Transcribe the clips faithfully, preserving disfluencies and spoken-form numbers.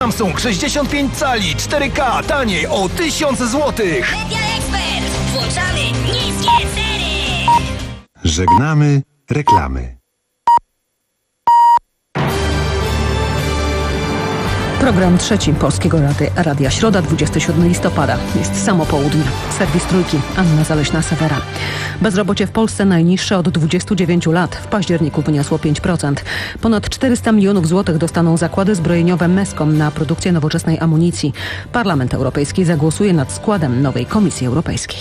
Samsung sześćdziesiąt pięć cali cztery K taniej o tysiąc złotych. Media Expert. Włączamy niskie ceny. Żegnamy reklamy. Program trzeci Polskiego Radia, Radia Środa, dwudziestego siódmego listopada. Jest samo południe. Serwis Trójki, Anna Zaleśna-Sewera. Bezrobocie w Polsce najniższe od dwudziestu dziewięciu lat. W październiku wyniosło pięć procent. Ponad czterysta milionów złotych dostaną zakłady zbrojeniowe Meskom na produkcję nowoczesnej amunicji. Parlament Europejski zagłosuje nad składem nowej Komisji Europejskiej.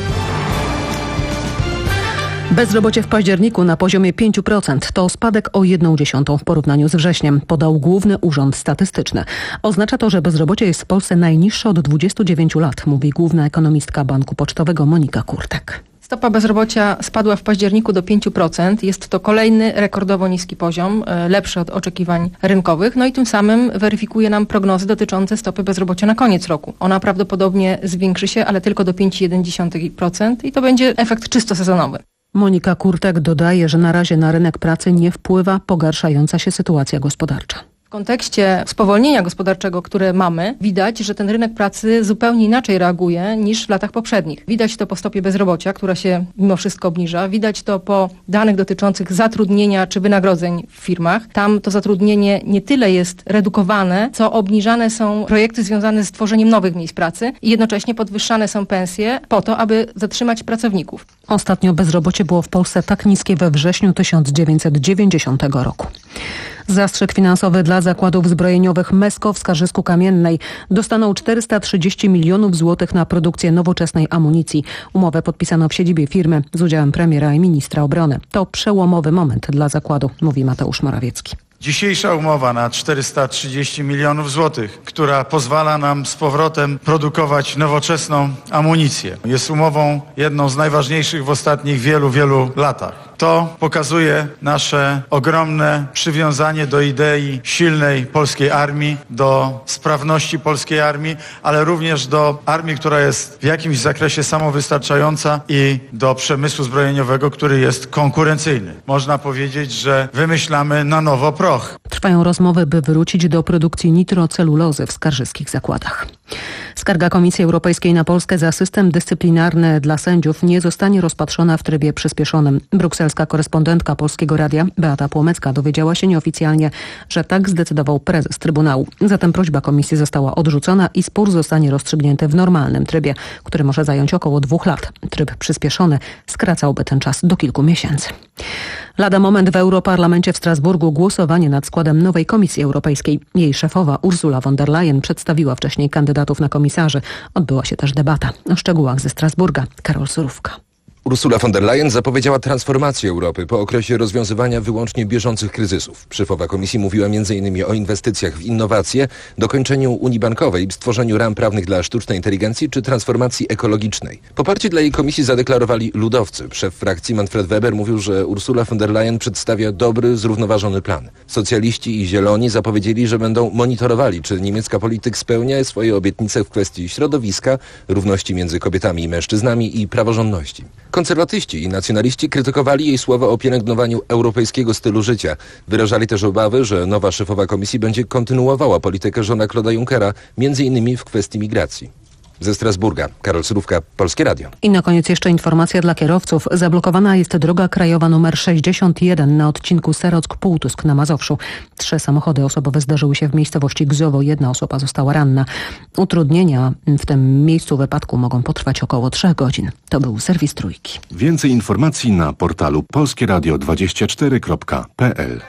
Bezrobocie w październiku na poziomie pięć procent to spadek o jedną dziesiątą w porównaniu z wrześniem, podał Główny Urząd Statystyczny. Oznacza to, że bezrobocie jest w Polsce najniższe od dwudziestu dziewięciu lat, mówi główna ekonomistka Banku Pocztowego Monika Kurtek. Stopa bezrobocia spadła w październiku do pięć procent. Jest to kolejny rekordowo niski poziom, lepszy od oczekiwań rynkowych. No i tym samym weryfikuje nam prognozy dotyczące stopy bezrobocia na koniec roku. Ona prawdopodobnie zwiększy się, ale tylko do pięć przecinek jeden procent i to będzie efekt czysto sezonowy. Monika Kurtek dodaje, że na razie na rynek pracy nie wpływa pogarszająca się sytuacja gospodarcza. W kontekście spowolnienia gospodarczego, które mamy, widać, że ten rynek pracy zupełnie inaczej reaguje niż w latach poprzednich. Widać to po stopie bezrobocia, która się mimo wszystko obniża. Widać to po danych dotyczących zatrudnienia czy wynagrodzeń w firmach. Tam to zatrudnienie nie tyle jest redukowane, co obniżane są projekty związane z tworzeniem nowych miejsc pracy i jednocześnie podwyższane są pensje po to, aby zatrzymać pracowników. Ostatnio bezrobocie było w Polsce tak niskie we wrześniu tysiąc dziewięćset dziewięćdziesiątego roku. Zastrzyk finansowy dla zakładów zbrojeniowych Mesko w Skarżysku-Kamiennej. Dostaną czterysta trzydzieści milionów złotych na produkcję nowoczesnej amunicji. Umowę podpisano w siedzibie firmy z udziałem premiera i ministra obrony. To przełomowy moment dla zakładu, mówi Mateusz Morawiecki. Dzisiejsza umowa na czterysta trzydzieści milionów złotych, która pozwala nam z powrotem produkować nowoczesną amunicję, jest umową jedną z najważniejszych w ostatnich wielu, wielu latach. To pokazuje nasze ogromne przywiązanie do idei silnej polskiej armii, do sprawności polskiej armii, ale również do armii, która jest w jakimś zakresie samowystarczająca i do przemysłu zbrojeniowego, który jest konkurencyjny. Można powiedzieć, że wymyślamy na nowo proch. Trwają rozmowy, by wrócić do produkcji nitrocelulozy w skarżyskich zakładach. Skarga Komisji Europejskiej na Polskę za system dyscyplinarny dla sędziów nie zostanie rozpatrzona w trybie przyspieszonym. Brukselska korespondentka Polskiego Radia Beata Płomecka dowiedziała się nieoficjalnie, że tak zdecydował prezes Trybunału. Zatem prośba Komisji została odrzucona i spór zostanie rozstrzygnięty w normalnym trybie, który może zająć około dwóch lat. Tryb przyspieszony skracałby ten czas do kilku miesięcy. Lada moment w Europarlamencie w Strasburgu głosowanie nad składem nowej Komisji Europejskiej. Jej szefowa Ursula von der Leyen przedstawiła wcześniej kandydatów na komisarzy. Odbyła się też debata. O szczegółach ze Strasburga Karol Surówka. Ursula von der Leyen zapowiedziała transformację Europy po okresie rozwiązywania wyłącznie bieżących kryzysów. Szefowa Komisji mówiła m.in. o inwestycjach w innowacje, dokończeniu Unii Bankowej, stworzeniu ram prawnych dla sztucznej inteligencji czy transformacji ekologicznej. Poparcie dla jej komisji zadeklarowali ludowcy. Szef frakcji Manfred Weber mówił, że Ursula von der Leyen przedstawia dobry, zrównoważony plan. Socjaliści i Zieloni zapowiedzieli, że będą monitorowali, czy niemiecka polityk spełnia swoje obietnice w kwestii środowiska, równości między kobietami i mężczyznami i praworządności. Konserwatyści i nacjonaliści krytykowali jej słowa o pielęgnowaniu europejskiego stylu życia. Wyrażali też obawy, że nowa szefowa komisji będzie kontynuowała politykę Jeana-Claude'a Junckera, między innymi w kwestii migracji. Ze Strasburga, Karol Surówka, Polskie Radio. I na koniec jeszcze informacja dla kierowców. Zablokowana jest droga krajowa nr sześćdziesiąt jeden na odcinku Serock-Półtusk na Mazowszu. Trzy samochody osobowe zdarzyły się w miejscowości Gzowo. Jedna osoba została ranna. Utrudnienia w tym miejscu wypadku mogą potrwać około trzech godzin. To był serwis Trójki. Więcej informacji na portalu polskieradio dwadzieścia cztery kropka p l.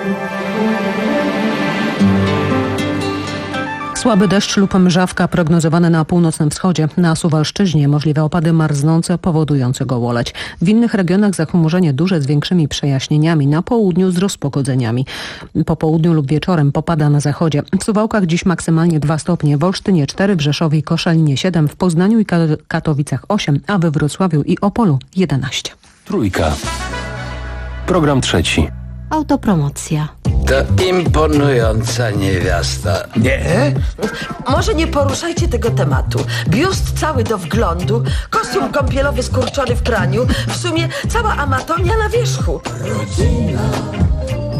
Słaby deszcz lub mrzawka prognozowane na północnym wschodzie. Na Suwalszczyźnie możliwe opady marznące powodujące gołoleć. W innych regionach zachmurzenie duże z większymi przejaśnieniami. Na południu z rozpogodzeniami. Po południu lub wieczorem popada na zachodzie. W Suwałkach dziś maksymalnie dwa stopnie. W Olsztynie cztery, w Rzeszowie i Koszalinie siedem, w Poznaniu i Katowicach osiem, a we Wrocławiu i Opolu jedenaście. Trójka. Program trzeci. Autopromocja. To imponująca niewiasta. Nie? Może nie poruszajcie tego tematu. Biust cały do wglądu, kostium kąpielowy skurczony w praniu, w sumie cała amatonia na wierzchu. Rodzina,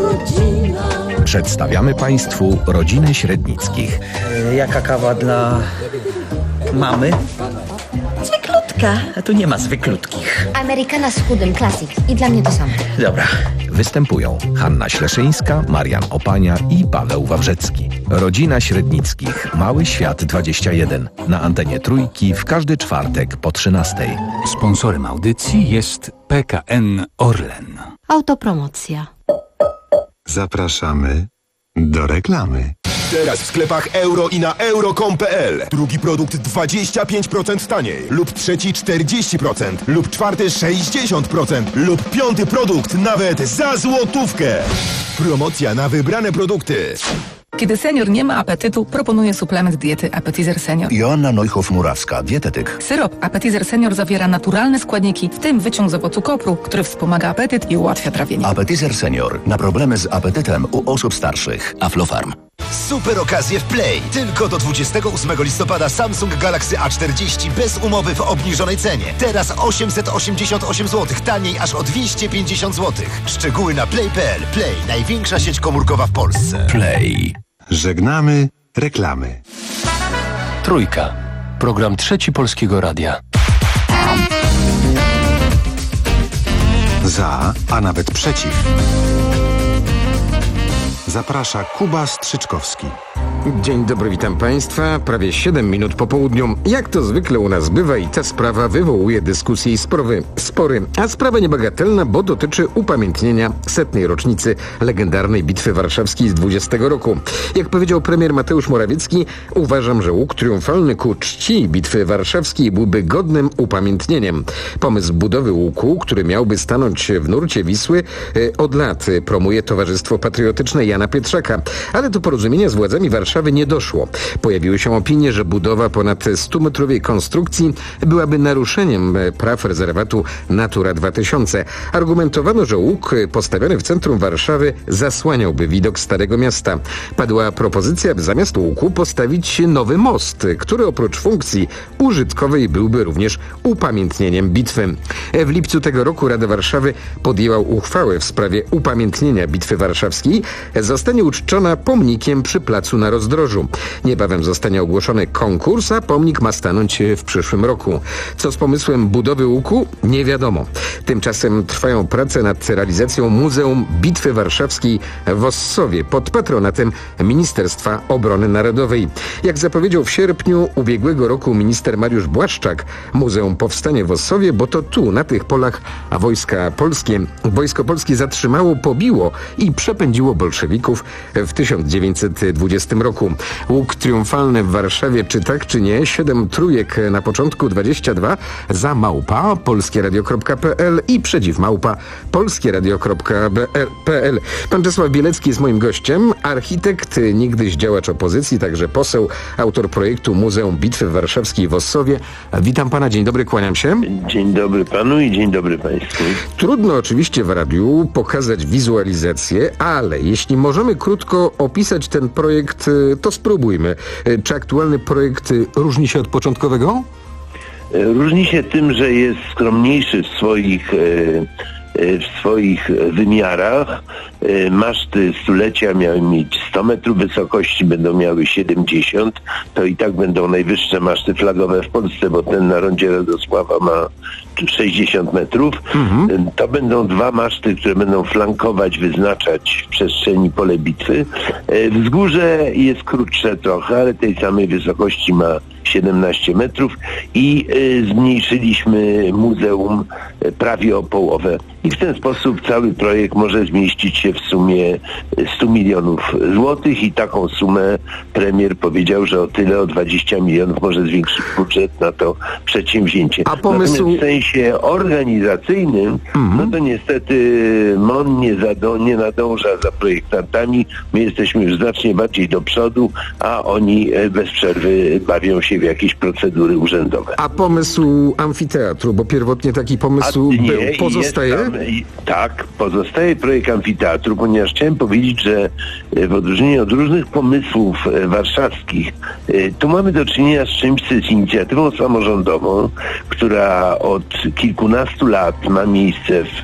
Przedstawiamy Państwu rodzinę Średnickich. Jaka kawa dla mamy? Zwyklutka. A tu nie ma zwyklutkich. Amerykana z chudym, klasyk. I dla mnie to samo. Dobra. Występują Hanna Śleszyńska, Marian Opania i Paweł Wawrzecki. Rodzina Średnickich. Mały Świat dwadzieścia jeden. Na antenie Trójki w każdy czwartek po trzynastej. Sponsorem audycji jest P K N Orlen. Autopromocja. Zapraszamy do reklamy. Teraz w sklepach euro i na euro kropka com kropka p l. Drugi produkt dwadzieścia pięć procent taniej. Lub trzeci czterdzieści procent. Lub czwarty sześćdziesiąt procent. Lub piąty produkt nawet za złotówkę. Promocja na wybrane produkty. Kiedy senior nie ma apetytu, proponuję suplement diety Appetizer Senior. Joanna Neuhoff-Murawska, dietetyk. Syrop Appetizer Senior zawiera naturalne składniki, w tym wyciąg z owocu kopru, który wspomaga apetyt i ułatwia trawienie. Appetizer Senior. Na problemy z apetytem u osób starszych. Aflofarm. Super okazje w Play. Tylko do dwudziestego ósmego listopada Samsung Galaxy A czterdzieści bez umowy w obniżonej cenie. Teraz osiemset osiemdziesiąt osiem złotych, taniej aż o dwieście pięćdziesiąt złotych. Szczegóły na play kropka p l. Play, największa sieć komórkowa w Polsce. Play. Żegnamy reklamy. Trójka. Program Trzeci Polskiego Radia. Za, a nawet przeciw. Zaprasza Kuba Strzyczkowski. Dzień dobry, witam Państwa. Prawie siedem minut po południu. Jak to zwykle u nas bywa i ta sprawa wywołuje dyskusje i spory. spory. A sprawa niebagatelna, bo dotyczy upamiętnienia setnej rocznicy legendarnej Bitwy Warszawskiej z dwudziestego roku. Jak powiedział premier Mateusz Morawiecki, uważam, że łuk triumfalny ku czci Bitwy Warszawskiej byłby godnym upamiętnieniem. Pomysł budowy łuku, który miałby stanąć w nurcie Wisły, od lat promuje Towarzystwo Patriotyczne Jana Pietrzaka. Ale do porozumienia z władzami Warszawy nie doszło. Pojawiły się opinie, że budowa ponad stumetrowej konstrukcji byłaby naruszeniem praw rezerwatu Natura dwa tysiące. Argumentowano, że łuk postawiony w centrum Warszawy zasłaniałby widok Starego Miasta. Padła propozycja, by zamiast łuku postawić nowy most, który oprócz funkcji użytkowej byłby również upamiętnieniem bitwy. W lipcu tego roku Rada Warszawy podjęła uchwałę w sprawie upamiętnienia Bitwy Warszawskiej. Zostanie uczczona pomnikiem przy placu na Rozdrożu. Niebawem zostanie ogłoszony konkurs, a pomnik ma stanąć w przyszłym roku. Co z pomysłem budowy łuku? Nie wiadomo. Tymczasem trwają prace nad realizacją Muzeum Bitwy Warszawskiej w Ossowie pod patronatem Ministerstwa Obrony Narodowej. Jak zapowiedział w sierpniu ubiegłego roku minister Mariusz Błaszczak, muzeum powstanie w Ossowie, bo to tu, na tych polach, a wojska polskie, wojsko polskie zatrzymało, pobiło i przepędziło bolszewików w tysiąc dziewięćset dwudziestym roku. Łuk triumfalny w Warszawie, czy tak, czy nie? Siedem trójek na początku, dwadzieścia dwa za małpa polskieradio kropka p l i przeciw małpa polskieradio kropka p l. Pan Czesław Bielecki jest moim gościem, architekt, niegdyś działacz opozycji, także poseł, autor projektu Muzeum Bitwy Warszawskiej w Ossowie. Witam pana, dzień dobry, kłaniam się. Dzień dobry panu i dzień dobry państwu. Trudno oczywiście w radiu pokazać wizualizację, ale jeśli możemy krótko opisać ten projekt, to spróbujmy. Czy aktualny projekt różni się od początkowego? Różni się tym, że jest skromniejszy w swoich, w swoich wymiarach. Maszty stulecia miały mieć sto metrów wysokości, będą miały siedemdziesiąt. To i tak będą najwyższe maszty flagowe w Polsce, bo ten na rondzie Radosława ma sześćdziesiąt metrów. Mhm. To będą dwa maszty, które będą flankować, wyznaczać w przestrzeni pole bitwy. Wzgórze jest krótsze trochę, ale tej samej wysokości ma siedemnaście metrów i y, zmniejszyliśmy muzeum prawie o połowę. I w ten sposób cały projekt może zmieścić się w sumie stu milionów złotych i taką sumę premier powiedział, że o tyle, o dwadzieścia milionów może zwiększyć budżet na to przedsięwzięcie. A pomysł... Natomiast w sensie organizacyjnym, mhm. no to niestety M O N nie, zado- nie nadąża za projektantami. My jesteśmy już znacznie bardziej do przodu, a oni bez przerwy bawią się w jakieś procedury urzędowe. A pomysł amfiteatru, bo pierwotnie taki pomysł nie, był, pozostaje? Tam, tak, pozostaje projekt amfiteatru, ponieważ chciałem powiedzieć, że w odróżnieniu od różnych pomysłów warszawskich, tu mamy do czynienia z czymś, co jest inicjatywą samorządową, która od kilkunastu lat ma miejsce w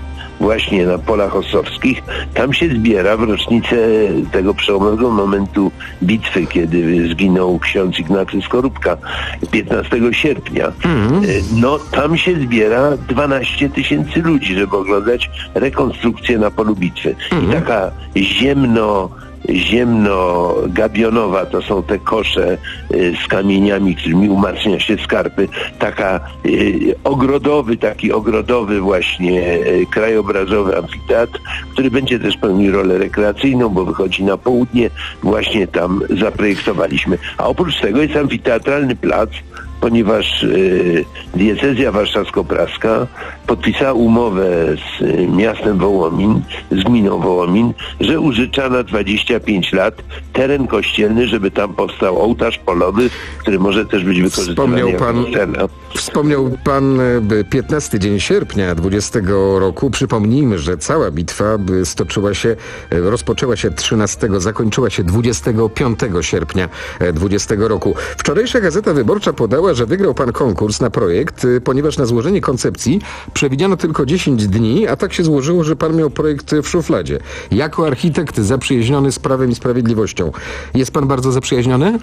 właśnie na polach ostrowskich. Tam się zbiera w rocznicę tego przełomowego momentu bitwy, kiedy zginął ksiądz Ignacy Skorupka piętnastego sierpnia. Mm. No tam się zbiera dwanaście tysięcy ludzi, żeby oglądać rekonstrukcję na polu bitwy. Mm. I taka ziemno ziemno-gabionowa, to są te kosze y, z kamieniami, którymi umacnia się skarpy. Taka y, ogrodowy, taki ogrodowy właśnie y, krajobrazowy amfiteatr, który będzie też pełnił rolę rekreacyjną, bo wychodzi na południe. Właśnie tam zaprojektowaliśmy. A oprócz tego jest amfiteatralny plac, ponieważ y, diecezja warszawsko-praska podpisała umowę z y, miastem Wołomin, z gminą Wołomin, że użycza na dwadzieścia pięć lat teren kościelny, żeby tam powstał ołtarz polowy, który może też być wykorzystywany Wspomniał jako pan, scena. Wspomniał pan piętnasty dzień sierpnia dwudziestego roku. Przypomnijmy, że cała bitwa stoczyła się, rozpoczęła się trzynastego, zakończyła się dwudziestego piątego sierpnia dwudziestego roku. Wczorajsza Gazeta Wyborcza podała, że wygrał pan konkurs na projekt, ponieważ na złożenie koncepcji przewidziano tylko dziesięć dni, a tak się złożyło, że pan miał projekt w szufladzie. Jako architekt zaprzyjaźniony z Prawem i Sprawiedliwością. Jest pan bardzo zaprzyjaźniony?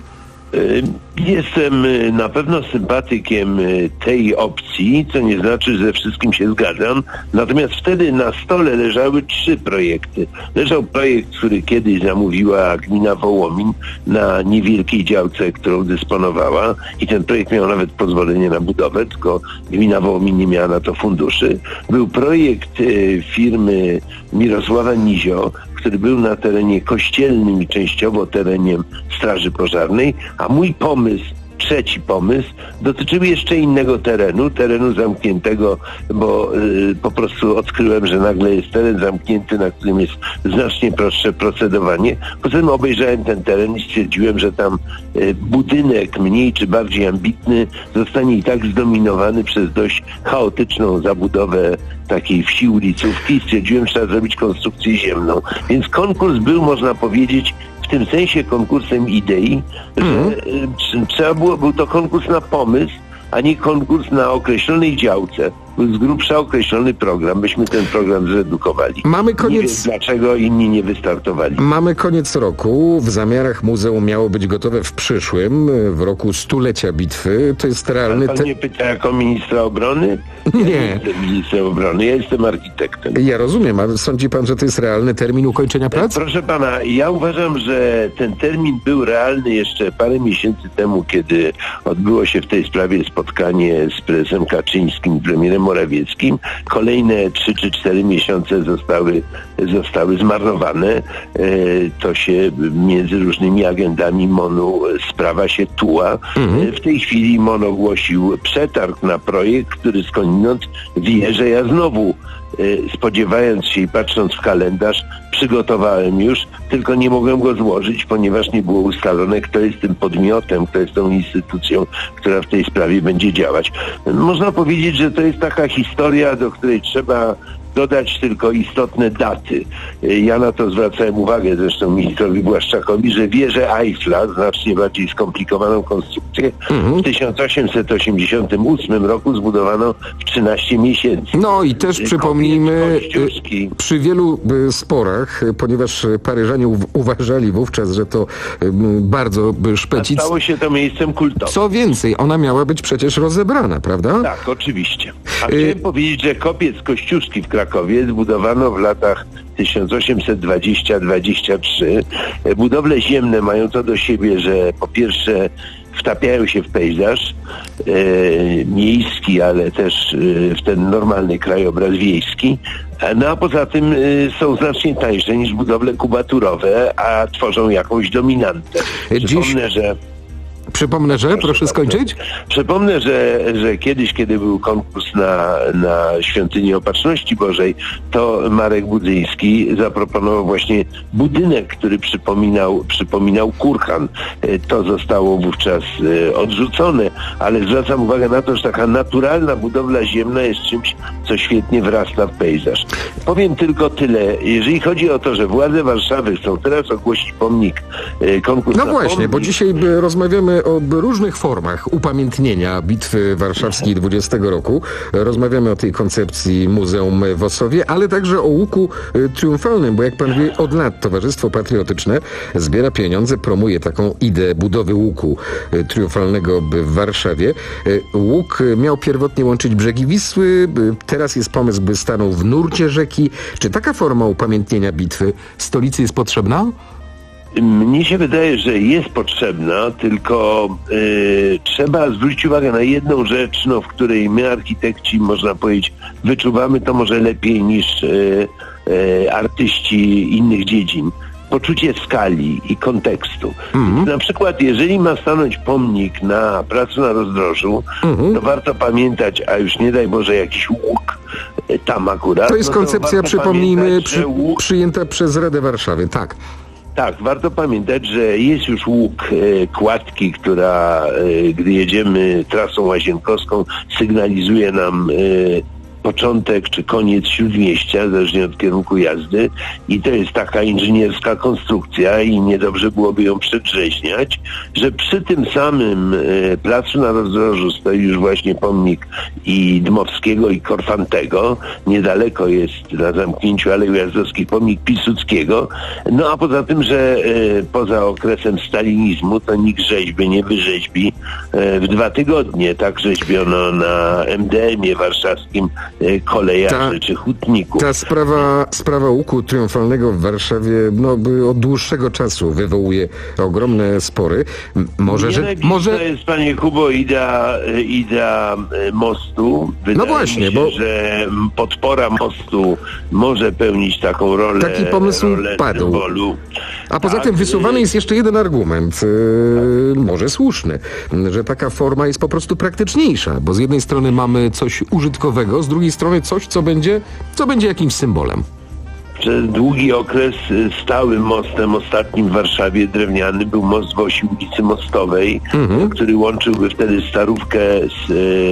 Jestem na pewno sympatykiem tej opcji, co nie znaczy, że ze wszystkim się zgadzam. Natomiast wtedy na stole leżały trzy projekty. Leżał projekt, który kiedyś zamówiła gmina Wołomin na niewielkiej działce, którą dysponowała, i ten projekt miał nawet pozwolenie na budowę, tylko gmina Wołomin nie miała na to funduszy. Był projekt firmy Mirosława Nizio, który był na terenie kościelnym i częściowo terenem Straży Pożarnej, a mój pomysł, trzeci pomysł, dotyczył jeszcze innego terenu, terenu zamkniętego, bo y, po prostu odkryłem, że nagle jest teren zamknięty, na którym jest znacznie prostsze procedowanie. Potem obejrzałem ten teren i stwierdziłem, że tam y, budynek mniej czy bardziej ambitny zostanie i tak zdominowany przez dość chaotyczną zabudowę takiej wsi, ulicówki. Stwierdziłem, że trzeba zrobić konstrukcję ziemną. Więc konkurs był, można powiedzieć, w tym sensie konkursem idei, mm. że y, trzeba było, był to konkurs na pomysł, a nie konkurs na określonej działce. Był z grubsza określony program. Myśmy ten program zredukowali. Mamy koniec... Nie wiem, dlaczego inni nie wystartowali. Mamy koniec roku. W zamiarach muzeum miało być gotowe w przyszłym, w roku stulecia bitwy. To jest realny... Pan mnie pyta jako ministra obrony? Nie. Ja nie jestem ministrem obrony, ja jestem architektem. Ja rozumiem, ale sądzi pan, że to jest realny termin ukończenia prac? Proszę pana, ja uważam, że ten termin był realny jeszcze parę miesięcy temu, kiedy odbyło się w tej sprawie spotkanie z prezesem Kaczyńskim, premierem Morawieckim. Kolejne trzy czy cztery miesiące zostały, zostały zmarnowane. E, to się między różnymi agendami M O N-u sprawa się tuła. Mhm. E, w tej chwili M O N ogłosił przetarg na projekt, który skądinąd wie, że ja znowu spodziewając się i patrząc w kalendarz, przygotowałem już, tylko nie mogłem go złożyć, ponieważ nie było ustalone, kto jest tym podmiotem, kto jest tą instytucją, która w tej sprawie będzie działać. Można powiedzieć, że to jest taka historia, do której trzeba dodać tylko istotne daty. Ja na to zwracałem uwagę zresztą ministrowi Błaszczakowi, że wieżę Eiffla, znacznie bardziej skomplikowaną konstrukcję, mhm. w tysiąc osiemset osiemdziesiątym ósmym roku zbudowano w trzynaście miesięcy. No i też przypomnijmy, przy wielu sporach, ponieważ Paryżanie u- uważali wówczas, że to bardzo szpecic. Stało się to miejscem kultowym. Co więcej, ona miała być przecież rozebrana, prawda? Tak, oczywiście. A chciałem y- powiedzieć, że kopiec Kościuszki w Krakowie zbudowano w latach tysiąc osiemset dwudziesty do dwudziestego trzeciego. Budowle ziemne mają to do siebie, że po pierwsze wtapiają się w pejzaż e, miejski, ale też e, w ten normalny krajobraz wiejski. No a poza tym y, są znacznie tańsze niż budowle kubaturowe, a tworzą jakąś dominantę. Przypomnę, że Przypomnę, że, proszę, proszę skończyć. Przypomnę, że, że kiedyś, kiedy był konkurs na, na Świątynię Opatrzności Bożej, to Marek Budzyński zaproponował właśnie budynek, który przypominał, przypominał kurhan. To zostało wówczas odrzucone, ale zwracam uwagę na to, że taka naturalna budowla ziemna jest czymś, co świetnie wrasta w pejzaż. Powiem tylko tyle. Jeżeli chodzi o to, że władze Warszawy chcą teraz ogłosić pomnik, konkurs No na właśnie, pomnik, bo dzisiaj rozmawiamy rozmawiamy o różnych formach upamiętnienia Bitwy Warszawskiej dwudziestego roku. Rozmawiamy o tej koncepcji Muzeum w Ossowie, ale także o łuku triumfalnym, bo jak pan wie, od lat Towarzystwo Patriotyczne zbiera pieniądze, promuje taką ideę budowy łuku triumfalnego w Warszawie. Łuk miał pierwotnie łączyć brzegi Wisły, teraz jest pomysł, by stanął w nurcie rzeki. Czy taka forma upamiętnienia bitwy stolicy jest potrzebna? Mnie się wydaje, że jest potrzebna, tylko y, trzeba zwrócić uwagę na jedną rzecz, no, w której my architekci, można powiedzieć, wyczuwamy to może lepiej niż y, y, artyści innych dziedzin. Poczucie skali i kontekstu. Mm-hmm. Na przykład, jeżeli ma stanąć pomnik na Placu na Rozdrożu, mm-hmm. to warto pamiętać, a już nie daj Boże jakiś łuk tam akurat. To jest no koncepcja, to przypomnijmy, przy, łuk... przyjęta przez Radę Warszawy, tak. Tak, warto pamiętać, że jest już łuk e, kładki, która, e, gdy jedziemy trasą łazienkowską, sygnalizuje nam e, początek czy koniec Śródmieścia, zależnie od kierunku jazdy, i to jest taka inżynierska konstrukcja i niedobrze byłoby ją przedrzeźniać, że przy tym samym e, Placu na Rozdrożu stoi już właśnie pomnik i Dmowskiego, i Korfantego. Niedaleko jest na zamknięciu Alei Ujazdowskich pomnik Piłsudskiego. No a poza tym, że e, poza okresem stalinizmu to nikt rzeźby nie wyrzeźbi e, w dwa tygodnie. Tak rzeźbiono na em de emie warszawskim kolejarzy ta, czy hutników. Ta sprawa, sprawa łuku triumfalnego w Warszawie no, od dłuższego czasu wywołuje ogromne spory. Może, Nie że... Może... To jest, panie Kubo, idea, idea mostu. Wydaje no właśnie, mi się, bo... że podpora mostu może pełnić taką rolę. Taki pomysł rolę padł. Symbolu. A poza tak, tym wysuwany jest jeszcze jeden argument, yy, może słuszny, że taka forma jest po prostu praktyczniejsza, bo z jednej strony mamy coś użytkowego, z drugiej strony coś, co będzie, co będzie jakimś symbolem. Przez długi okres stałym mostem ostatnim w Warszawie drewniany był most w osi ulicy Mostowej, mhm. który łączyłby wtedy Starówkę z,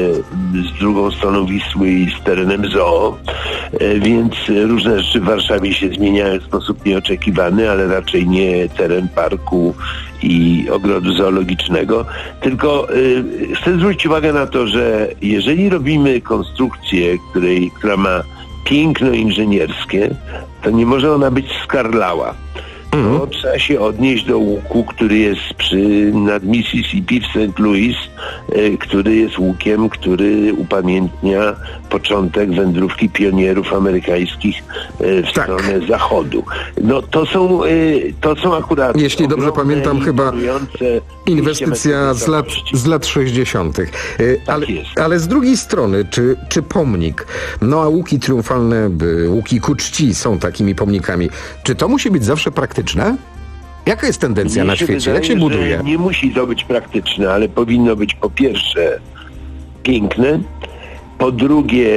z drugą stroną Wisły i z terenem zoo, więc różne rzeczy w Warszawie się zmieniają w sposób nieoczekiwany, ale raczej nie teren parku i ogrodu zoologicznego. Tylko y, chcę zwrócić uwagę na to, że jeżeli robimy konstrukcję, której, która ma piękno inżynierskie, to nie może ona być skarlała. To mm. trzeba się odnieść do łuku, który jest przy, nad Mississippi w Saint Louis, y, który jest łukiem, który upamiętnia początek wędrówki pionierów amerykańskich y, w tak. stronę zachodu. No to są, y, to są akurat... Jeśli dobrze pamiętam, chyba inwestycja z lat, z lat sześćdziesiątych. Y, tak ale, ale z drugiej strony, czy, czy pomnik, no a łuki triumfalne, łuki ku czci są takimi pomnikami, czy to musi być zawsze praktyczne? Jaka jest tendencja Mnie na świecie? Wydaje, jak się buduje? Nie musi to być praktyczne, ale powinno być po pierwsze piękne, po drugie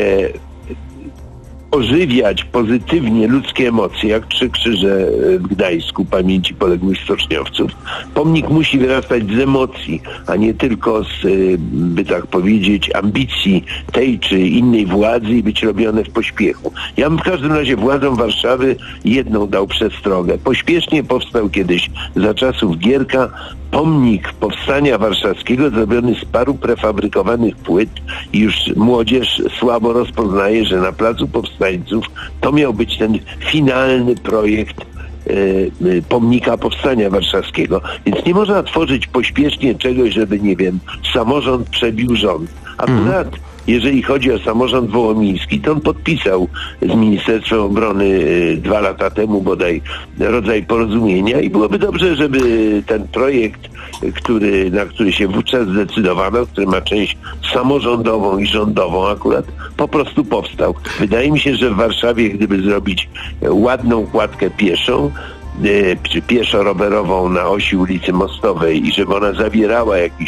ożywiać pozytywnie ludzkie emocje, jak Trzy Krzyże w Gdańsku pamięci poległych stoczniowców. Pomnik musi wyrastać z emocji, a nie tylko z, by tak powiedzieć, ambicji tej czy innej władzy i być robione w pośpiechu. Ja bym w każdym razie władzom Warszawy jedną dał przestrogę. Pośpiesznie powstał kiedyś za czasów Gierka pomnik powstania warszawskiego zrobiony z paru prefabrykowanych płyt i już młodzież słabo rozpoznaje, że na Placu Powstańców to miał być ten finalny projekt e, pomnika powstania warszawskiego. Więc nie można tworzyć pośpiesznie czegoś, żeby, nie wiem, samorząd przebił rząd. Akurat mm. jeżeli chodzi o samorząd wołomiński, to on podpisał z Ministerstwem Obrony y, dwa lata temu bodaj rodzaj porozumienia i byłoby dobrze, żeby ten projekt, który, na który się wówczas zdecydowano, który ma część samorządową i rządową akurat, po prostu powstał. Wydaje mi się, że w Warszawie, gdyby zrobić ładną kładkę pieszą, czy pieszo-rowerową na osi ulicy Mostowej i żeby ona zawierała jakiś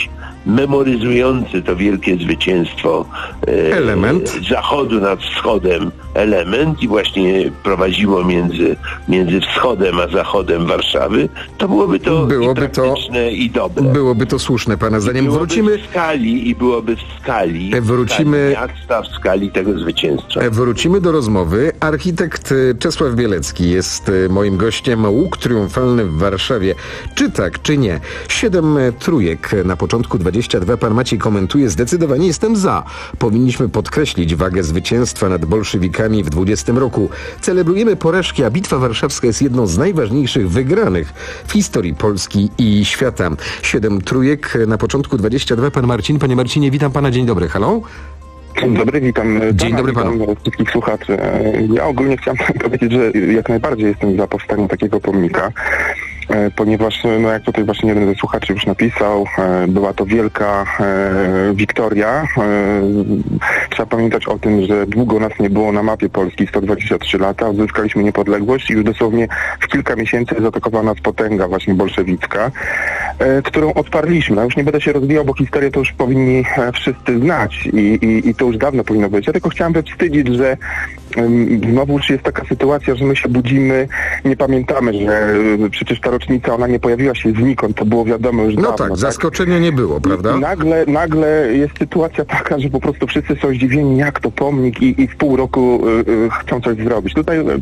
memoryzujący to wielkie zwycięstwo e, element Zachodu nad Wschodem element i właśnie prowadziło między, między Wschodem a Zachodem Warszawy, to byłoby to byłoby i praktyczne to, i dobre. Byłoby to słuszne, pana zdaniem. Byłoby Wrócimy w skali i byłoby w skali, wrócimy, w skali miasta, w skali tego zwycięstwa. Wrócimy do rozmowy. Architekt Czesław Bielecki jest moim gościem. Łuk triumfalny w Warszawie. Czy tak, czy nie? Siedem trójek na początku dwadzieścia dwa. Pan Maciej komentuje. Zdecydowanie jestem za. Powinniśmy podkreślić wagę zwycięstwa nad bolszewikami w dwudziestym roku. Celebrujemy porażki, a Bitwa Warszawska jest jedną z najważniejszych wygranych w historii Polski i świata. Siedem trójek na początku dwadzieścia dwa. Pan Marcin. Panie Marcinie, witam pana. Dzień dobry. Halo? Dzień dobry, witam. Dzień pana, dobry panu. Witam wszystkich słuchaczy. Ja ogólnie chciałem powiedzieć, że jak najbardziej jestem za powstaniem takiego pomnika, ponieważ, no jak tutaj właśnie jeden ze słuchaczy już napisał, była to wielka e, wiktoria. E, trzeba pamiętać o tym, że długo nas nie było na mapie Polski, sto dwadzieścia trzy lata, uzyskaliśmy niepodległość i już dosłownie w kilka miesięcy zaatakowana nas potęga właśnie bolszewicka, e, którą odparliśmy. Ja już nie będę się rozwijał, bo historię to już powinni wszyscy znać i, i, i to już dawno powinno być. Ja tylko chciałem wywstydzić, że um, znowu już jest taka sytuacja, że my się budzimy, nie pamiętamy, że y, przecież ta rocznica, ona nie pojawiła się znikąd, to było wiadomo już no dawno. No tak, zaskoczenia nie było, prawda? I nagle, nagle jest sytuacja taka, że po prostu wszyscy są zdziwieni, jak to pomnik i, i w pół roku y, y, chcą coś zrobić. Tutaj y,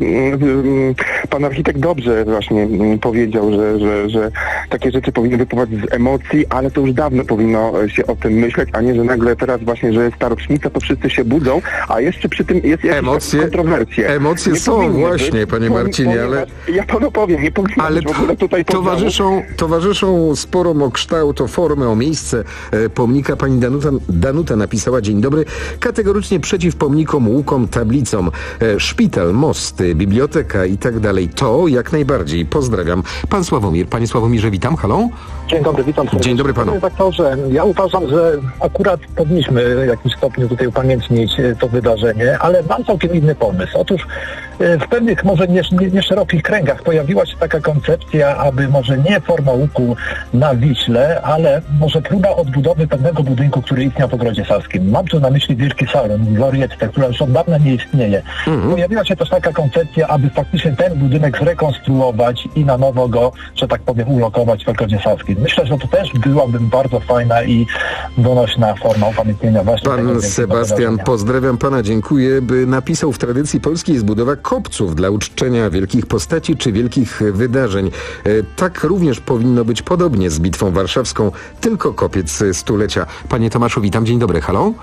y, pan architekt dobrze właśnie y, powiedział, że, że, że takie rzeczy powinny wypływać z emocji, ale to już dawno powinno się o tym myśleć, a nie, że nagle teraz właśnie, że jest ta rocznica, to wszyscy się budzą, a jeszcze przy tym jest jakaś emocje, kontrowersje. Emocje nie są właśnie, być, panie Marcinie, ale... Ja panu powiem, nie powinno ale być w ogóle tutaj towarzyszą, towarzyszą sporom o kształt, o formę, o miejsce e, pomnika. Pani Danuta, Danuta napisała: dzień dobry, kategorycznie przeciw pomnikom, łukom, tablicom. E, szpital, mosty, biblioteka i tak dalej. To jak najbardziej. Pozdrawiam. Pan Sławomir. Panie Sławomirze, witam. Halo? Dzień dobry, witam serdecznie. Dzień dobry panu. Panie redaktorze, ja uważam, że akurat powinniśmy w jakimś stopniu tutaj upamiętnić to wydarzenie, ale mam całkiem inny pomysł. Otóż w pewnych może nie, nie, nie szerokich kręgach pojawiła się taka koncepcja, aby może nie forma łuku na Wiśle, ale może próba odbudowy pewnego budynku, który istniał w Ogrodzie Saskim. Mam tu na myśli wielki salon w Glorietce, która już od dawna nie istnieje. Mhm. Pojawiła się też taka koncepcja, aby faktycznie ten budynek zrekonstruować i na nowo go, że tak powiem, ulokować w Ogrodzie Saskim. Myślę, że to też byłaby bardzo fajna i donośna forma upamiętnienia właśnie Pan tego Sebastian, pozdrawiam pana, dziękuję, by napisał: w tradycji polskiej jest budowa kopców dla uczczenia wielkich postaci czy wielkich wydarzeń. Tak również powinno być podobnie z Bitwą Warszawską, tylko kopiec stulecia. Panie Tomaszu, witam. Dzień dobry. Halo?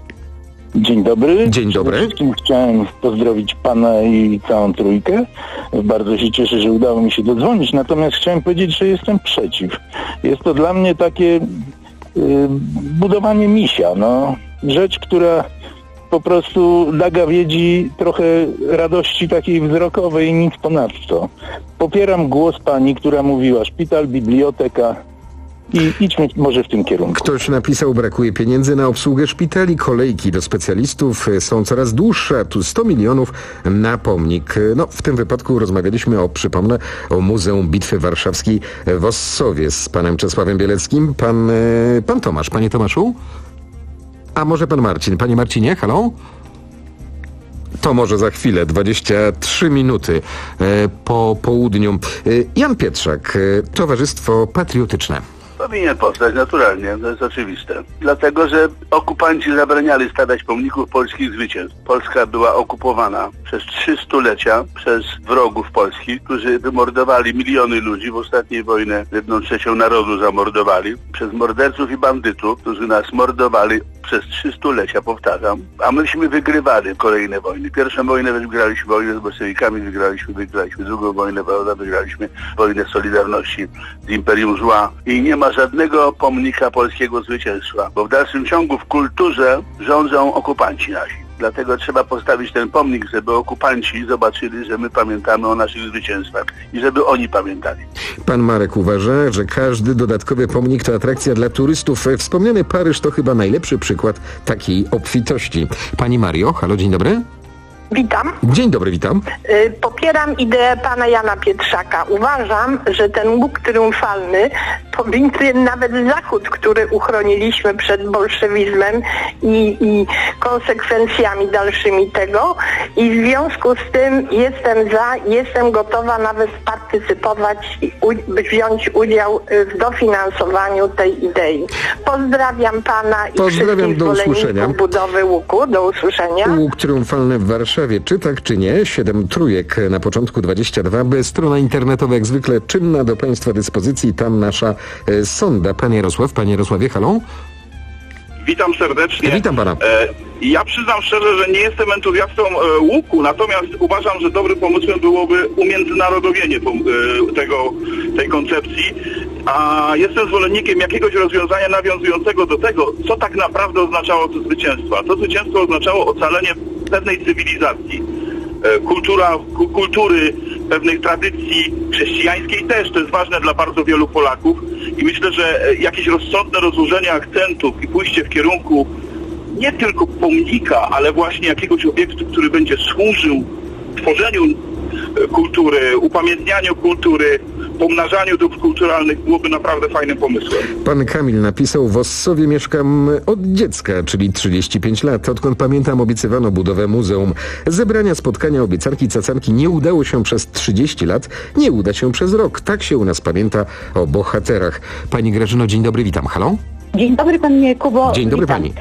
Dzień dobry. Dzień dobry. Przede wszystkim chciałem pozdrowić pana i całą trójkę. Bardzo się cieszę, że udało mi się dodzwonić, natomiast chciałem powiedzieć, że jestem przeciw. Jest to dla mnie takie y, budowanie misia, no. Rzecz, która po prostu da gawiedzi trochę radości takiej wzrokowej i nic ponadto. Popieram głos pani, która mówiła szpital, biblioteka i idźmy może w tym kierunku. Ktoś napisał: brakuje pieniędzy na obsługę szpitali, kolejki do specjalistów są coraz dłuższe, tu sto milionów na pomnik. No, w tym wypadku rozmawialiśmy o, przypomnę, o Muzeum Bitwy Warszawskiej w Ossowie z panem Czesławem Bieleckim. Pan, pan Tomasz. Panie Tomaszu? A może pan Marcin? Panie Marcinie, halo? To może za chwilę, dwadzieścia trzy minuty e, po południu. E, Jan Pietrzak, e, Towarzystwo Patriotyczne. Powinien powstać naturalnie, to jest oczywiste. Dlatego, że okupanci zabraniali stawiać pomników polskich zwycięstw. Polska była okupowana przez trzy stulecia przez wrogów Polski, którzy wymordowali miliony ludzi. W ostatniej wojnie jedną trzecią narodu zamordowali. Przez morderców i bandytów, którzy nas mordowali przez trzy stulecia, powtarzam. A myśmy wygrywali kolejne wojny. Pierwszą wojnę wygraliśmy wojnę z bolszewikami, wygraliśmy, wygraliśmy drugą wojnę, prawda, wygraliśmy wojnę Solidarności z Imperium Zła. I nie ma żadnego pomnika polskiego zwycięstwa, bo w dalszym ciągu w kulturze rządzą okupanci nasi. Dlatego trzeba postawić ten pomnik, żeby okupanci zobaczyli, że my pamiętamy o naszych zwycięstwach i żeby oni pamiętali. Pan Marek uważa, że każdy dodatkowy pomnik to atrakcja dla turystów. Wspomniany Paryż to chyba najlepszy przykład takiej obfitości. Pani Mario, halo, dzień dobry. Witam. Dzień dobry, witam. Popieram ideę pana Jana Pietrzaka. Uważam, że ten łuk triumfalny powinien nawet Zachód, który uchroniliśmy przed bolszewizmem i, i konsekwencjami dalszymi tego, i w związku z tym jestem za, jestem gotowa nawet partycypować i u, wziąć udział w dofinansowaniu tej idei. Pozdrawiam pana i Pozdrawiam, wszystkich do usłyszenia. zwolenników budowy łuku. Do usłyszenia. Łuk triumfalny w Warszawie, czy tak, czy nie? Siedem trójek na początku dwadzieścia dwa. Strona internetowa jak zwykle czynna, do państwa dyspozycji. Tam nasza e, sonda. Panie Jarosław, panie Jarosławie, halo? Witam serdecznie. Witam pana. E, ja przyznam szczerze, że nie jestem entuzjastą e, łuku, natomiast uważam, że dobrym pomysłem byłoby umiędzynarodowienie e, tego, tej koncepcji, a jestem zwolennikiem jakiegoś rozwiązania nawiązującego do tego, co tak naprawdę oznaczało to zwycięstwo. To zwycięstwo oznaczało ocalenie pewnej cywilizacji, e, kultura, ku, kultury, pewnej tradycji chrześcijańskiej też. To jest ważne dla bardzo wielu Polaków i myślę, że jakieś rozsądne rozłożenie akcentów i pójście w kierunku nie tylko pomnika, ale właśnie jakiegoś obiektu, który będzie służył tworzeniu kultury, upamiętnianiu kultury, pomnażaniu dóbr kulturalnych, byłoby naprawdę fajnym pomysłem. Pan Kamil napisał: w Ossowie mieszkam od dziecka, czyli trzydzieści pięć lat. Odkąd pamiętam, obiecywano budowę muzeum. Zebrania, spotkania, obiecanki, cacanki nie udało się przez trzydzieści lat, nie uda się przez rok. Tak się u nas pamięta o bohaterach. Pani Grażyno, dzień dobry, witam. Halo? Dzień dobry, panie Kubo. Dzień dobry, witam. pani.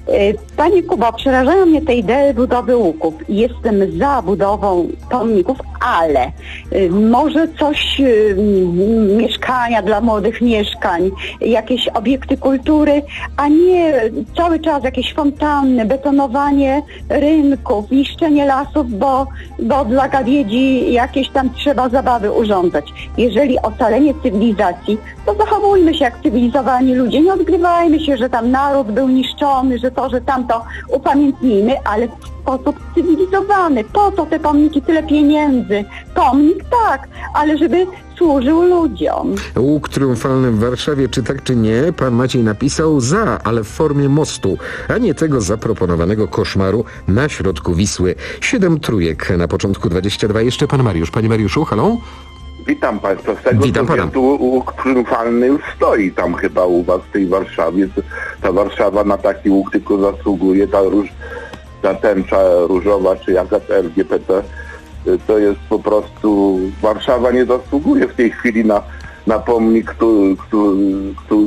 Panie Kubo, przerażają mnie te idee budowy łuków. Jestem za budową pomników, ale y, może coś, y, mieszkania dla młodych mieszkań, jakieś obiekty kultury, a nie cały czas jakieś fontanny, betonowanie rynków, niszczenie lasów, bo, bo dla gawiedzi jakieś tam trzeba zabawy urządzać. Jeżeli ocalenie cywilizacji, to zachowujmy się jak cywilizowani ludzie. Nie odgrywajmy się, że tam naród był niszczony, że to, że tamto upamiętnijmy, ale w sposób cywilizowany. Po to te pomniki, tyle pieniędzy. Pomnik tak, ale żeby służył ludziom. Łuk triumfalny w Warszawie, czy tak, czy nie? Pan Maciej napisał za, ale w formie mostu, a nie tego zaproponowanego koszmaru na środku Wisły. Siedem trójek na początku dwadzieścia dwa. Jeszcze pan Mariusz. Panie Mariuszu, halo? Witam państwa. Z tego Witam pana. Tu łuk triumfalny już stoi tam chyba u was w tej Warszawie. Ta Warszawa na taki łuk tylko zasługuje. Ta, róż, ta tęcza różowa, czy jaka ta L G B T, to jest po prostu... Warszawa nie zasługuje w tej chwili na, na pomnik kto, kto, kto,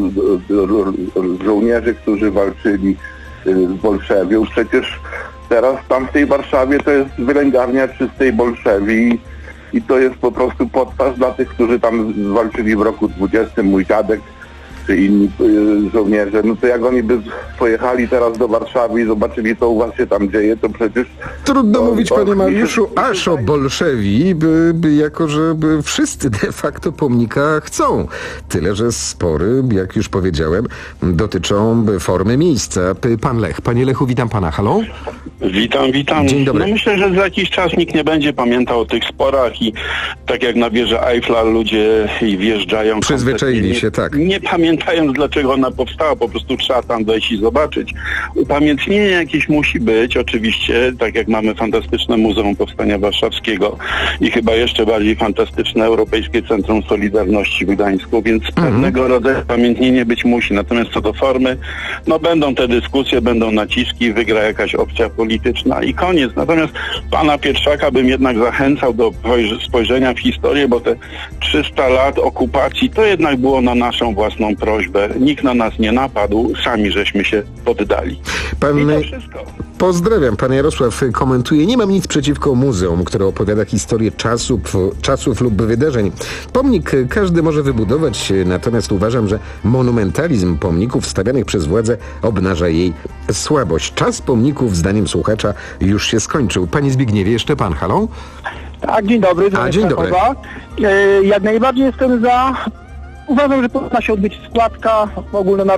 żołnierzy, którzy walczyli z Bolszewią. Przecież teraz tam w tej Warszawie to jest wylęgarnia czystej Bolszewii. I to jest po prostu podpas dla tych, którzy tam walczyli w roku dwudziestym, mój dziadek czy inni y, żołnierze. No to jak oni by pojechali teraz do Warszawy i zobaczyli, co u was się tam dzieje, to przecież... Trudno o, mówić, o, panie się... Mariuszu, aż o Bolszewii, by, by jako że by wszyscy de facto pomnika chcą. Tyle, że spory, jak już powiedziałem, dotyczą formy miejsca. Pan Lech. Panie Lechu, witam pana. Halo? Witam, witam. Dzień dobry. No myślę, że za jakiś czas nikt nie będzie pamiętał o tych sporach i tak jak na wieżę Eiffla ludzie wjeżdżają... Przyzwyczaili się, tak. Nie pamiętając, dlaczego ona powstała, po prostu trzeba tam dojść i zobaczyć. Upamiętnienie jakieś musi być, oczywiście, tak jak mamy fantastyczne Muzeum Powstania Warszawskiego i chyba jeszcze bardziej fantastyczne Europejskie Centrum Solidarności w Gdańsku, więc mhm. pewnego rodzaju upamiętnienie być musi. Natomiast co do formy, no będą te dyskusje, będą naciski, wygra jakaś opcja polityczna i koniec. Natomiast pana Pietrzaka bym jednak zachęcał do spojrzenia w historię, bo te trzysta lat okupacji to jednak było na naszą własną prośbę. Nikt na nas nie napadł, sami żeśmy się poddali. Pan... I to wszystko. Pozdrawiam. Pan Jarosław komentuje: nie mam nic przeciwko muzeum, które opowiada historię czasów, czasów lub wydarzeń. Pomnik każdy może wybudować, natomiast uważam, że monumentalizm pomników stawianych przez władzę obnaża jej słabość. Czas pomników, zdaniem słuchacza, już się skończył. Panie Zbigniewie, jeszcze pan. Halo? Tak, dzień dobry. A, dzień dobry. E, jak najbardziej jestem za. Uważam, że powinna się odbyć składka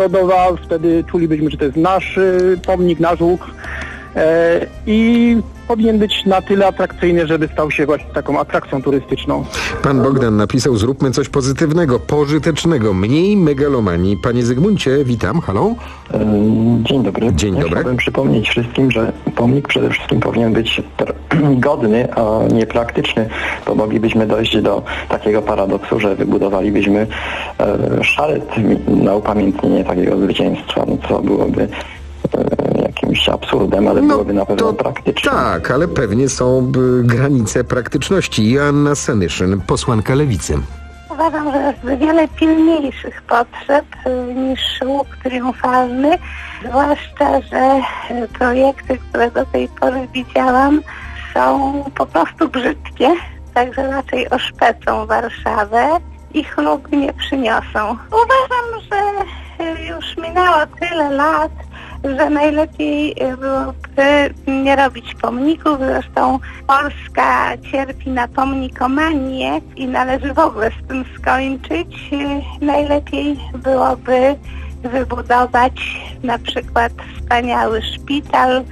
ogólnonarodowa. Wtedy czulibyśmy, że to jest nasz pomnik, nasz łuk. E, I powinien być na tyle atrakcyjny, żeby stał się właśnie taką atrakcją turystyczną. Pan Bogdan napisał, zróbmy coś pozytywnego, pożytecznego, mniej megalomanii. Panie Zygmuncie, witam, halo? Dzień dobry. Dzień dobry. Chciałbym przypomnieć wszystkim, że pomnik przede wszystkim powinien być godny, a nie praktyczny, bo moglibyśmy dojść do takiego paradoksu, że wybudowalibyśmy e, szalet na upamiętnienie takiego zwycięstwa, no co byłoby e, jakimś absurdem, ale no, byłoby na pewno to praktyczne. Tak, ale pewnie są y, granice praktyczności. Joanna Senyszyn, posłanka Lewicy. Uważam, że jest wiele pilniejszych potrzeb y, niż łuk triumfalny, zwłaszcza, że y, projekty, które do tej pory widziałam, są po prostu brzydkie, także raczej oszpecą Warszawę i chlup nie przyniosą. Uważam, że y, już minęło tyle lat, że najlepiej byłoby nie robić pomników. Zresztą Polska cierpi na pomnikomanię i należy w ogóle z tym skończyć. Najlepiej byłoby wybudować na przykład wspaniały szpital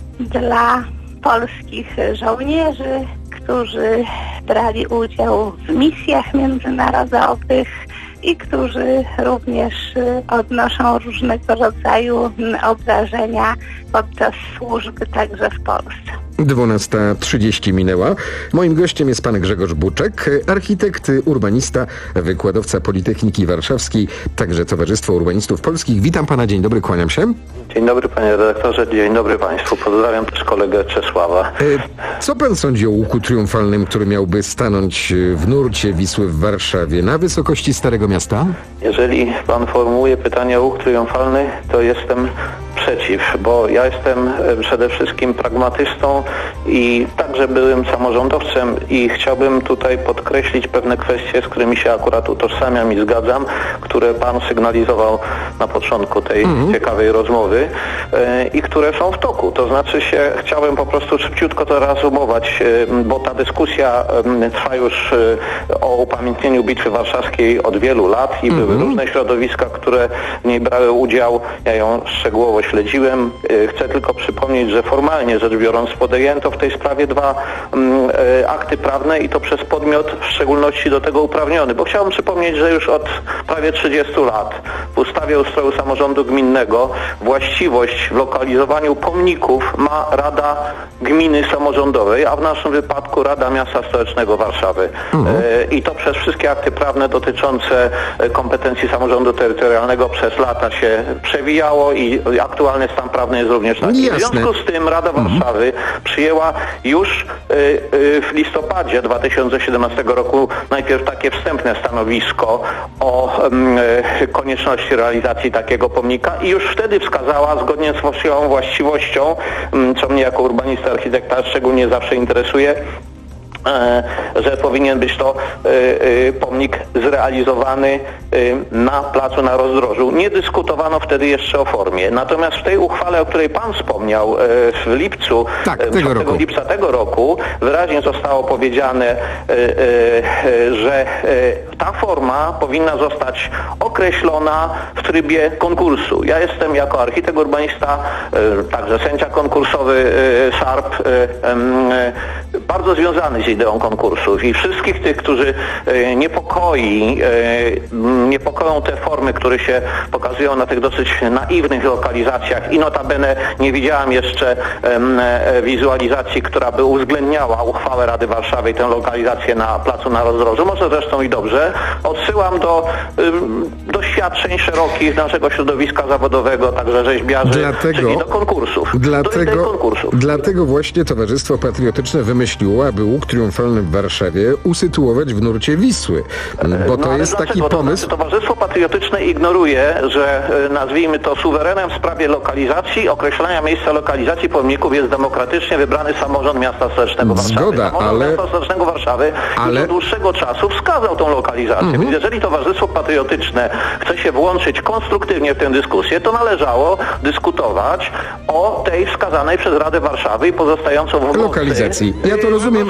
dla polskich żołnierzy, którzy brali udział w misjach międzynarodowych i którzy również odnoszą różnego rodzaju obrażenia podczas służby także w Polsce. dwunasta trzydzieści minęła. Moim gościem jest pan Grzegorz Buczek, architekt, urbanista, wykładowca Politechniki Warszawskiej, także Towarzystwo Urbanistów Polskich. Witam pana, dzień dobry, kłaniam się. Dzień dobry panie redaktorze, dzień dobry państwu. Pozdrawiam też kolegę Czesława. Co pan sądzi o łuku triumfalnym, który miałby stanąć w nurcie Wisły w Warszawie, na wysokości Starego Miasta? Jeżeli pan formułuje pytanie o łuk triumfalny, to jestem przeciw, bo ja jestem przede wszystkim pragmatystą i także byłym samorządowcem i chciałbym tutaj podkreślić pewne kwestie, z którymi się akurat utożsamiam i zgadzam, które pan sygnalizował na początku tej mhm. ciekawej rozmowy e, i które są w toku. To znaczy się, chciałem po prostu szybciutko to reasumować, e, bo ta dyskusja e, trwa już e, o upamiętnieniu Bitwy Warszawskiej od wielu lat i mhm. były różne środowiska, które w niej brały udział. Ja ją szczegółowo śledziłem. Chcę tylko przypomnieć, że formalnie rzecz biorąc podjęto w tej sprawie dwa mm, akty prawne i to przez podmiot w szczególności do tego uprawniony, bo chciałbym przypomnieć, że już od prawie trzydziestu lat w ustawie o ustroju samorządu gminnego właściwość w lokalizowaniu pomników ma Rada Gminy Samorządowej, a w naszym wypadku Rada Miasta Stołecznego Warszawy. Mhm. E, I to przez wszystkie akty prawne dotyczące kompetencji samorządu terytorialnego przez lata się przewijało i aktualny stan prawny jest również taki. W związku z tym Rada Warszawy mhm. przyjęła już y, y, w listopadzie dwa tysiące siedemnastego roku najpierw takie wstępne stanowisko o y, konieczności realizacji takiego pomnika i już wtedy wskazała, zgodnie z swoją właściwością, y, co mnie jako urbanista, architekta szczególnie zawsze interesuje, że powinien być to y, y, pomnik zrealizowany y, na placu na Rozdrożu. Nie dyskutowano wtedy jeszcze o formie. Natomiast w tej uchwale, o której pan wspomniał, y, w lipcu, tak, tego roku. lipca tego roku, wyraźnie zostało powiedziane, y, y, że y, ta forma powinna zostać określona w trybie konkursu. Ja jestem jako architekt urbanista, y, także sędzia konkursowy y, SARP, y, y, bardzo związany z ideą konkursów i wszystkich tych, którzy e, niepokoi, e, niepokoją te formy, które się pokazują na tych dosyć naiwnych lokalizacjach i notabene nie widziałam jeszcze e, wizualizacji, która by uwzględniała uchwałę Rady Warszawy i tę lokalizację na placu na Rozdrożu. Może zresztą i dobrze. Odsyłam do e, doświadczeń szerokich naszego środowiska zawodowego, także rzeźbiarzy, dlatego, czyli do konkursów. Dlatego, do konkursów. dlatego właśnie Towarzystwo Patriotyczne wymyśliło, aby łuk triumfalny w Warszawie usytuować w nurcie Wisły, bo to no, jest taki to pomysł. Znaczy, Towarzystwo Patriotyczne ignoruje, że nazwijmy to suwerenem w sprawie lokalizacji, określania miejsca lokalizacji pomników jest demokratycznie wybrany samorząd miasta stołecznego Warszawy. Zgoda, samorząd ale... miasta stołecznego Warszawy ale... już od dłuższego czasu wskazał tą lokalizację. Mhm. Więc jeżeli Towarzystwo Patriotyczne chce się włączyć konstruktywnie w tę dyskusję, to należało dyskutować o tej wskazanej przez Radę Warszawy i pozostającą w mocy lokalizacji. Ja to rozumiem, ja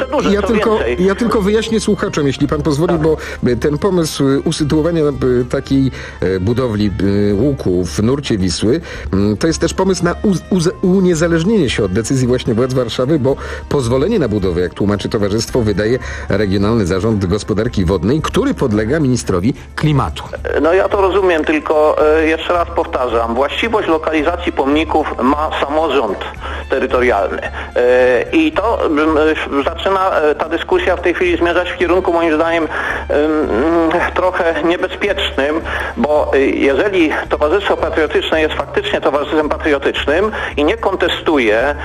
ja, tylko, ja tylko wyjaśnię słuchaczom, jeśli pan pozwoli, bo ten pomysł usytuowania takiej budowli łuku w nurcie Wisły, to jest też pomysł na uniezależnienie się od decyzji właśnie władz Warszawy, bo pozwolenie na budowę, jak tłumaczy towarzystwo, wydaje Regionalny Zarząd Gospodarki Wodnej, który podlega ministrowi klimatu. No ja to rozumiem, tylko e, jeszcze raz powtarzam, właściwość lokalizacji pomników ma samorząd terytorialny. E, I to e, zaczyna e, ta dyskusja w tej chwili zmierzać w kierunku, moim zdaniem, e, trochę niebezpiecznym, bo e, jeżeli Towarzystwo Patriotyczne jest faktycznie towarzystwem patriotycznym i nie kontestuje e,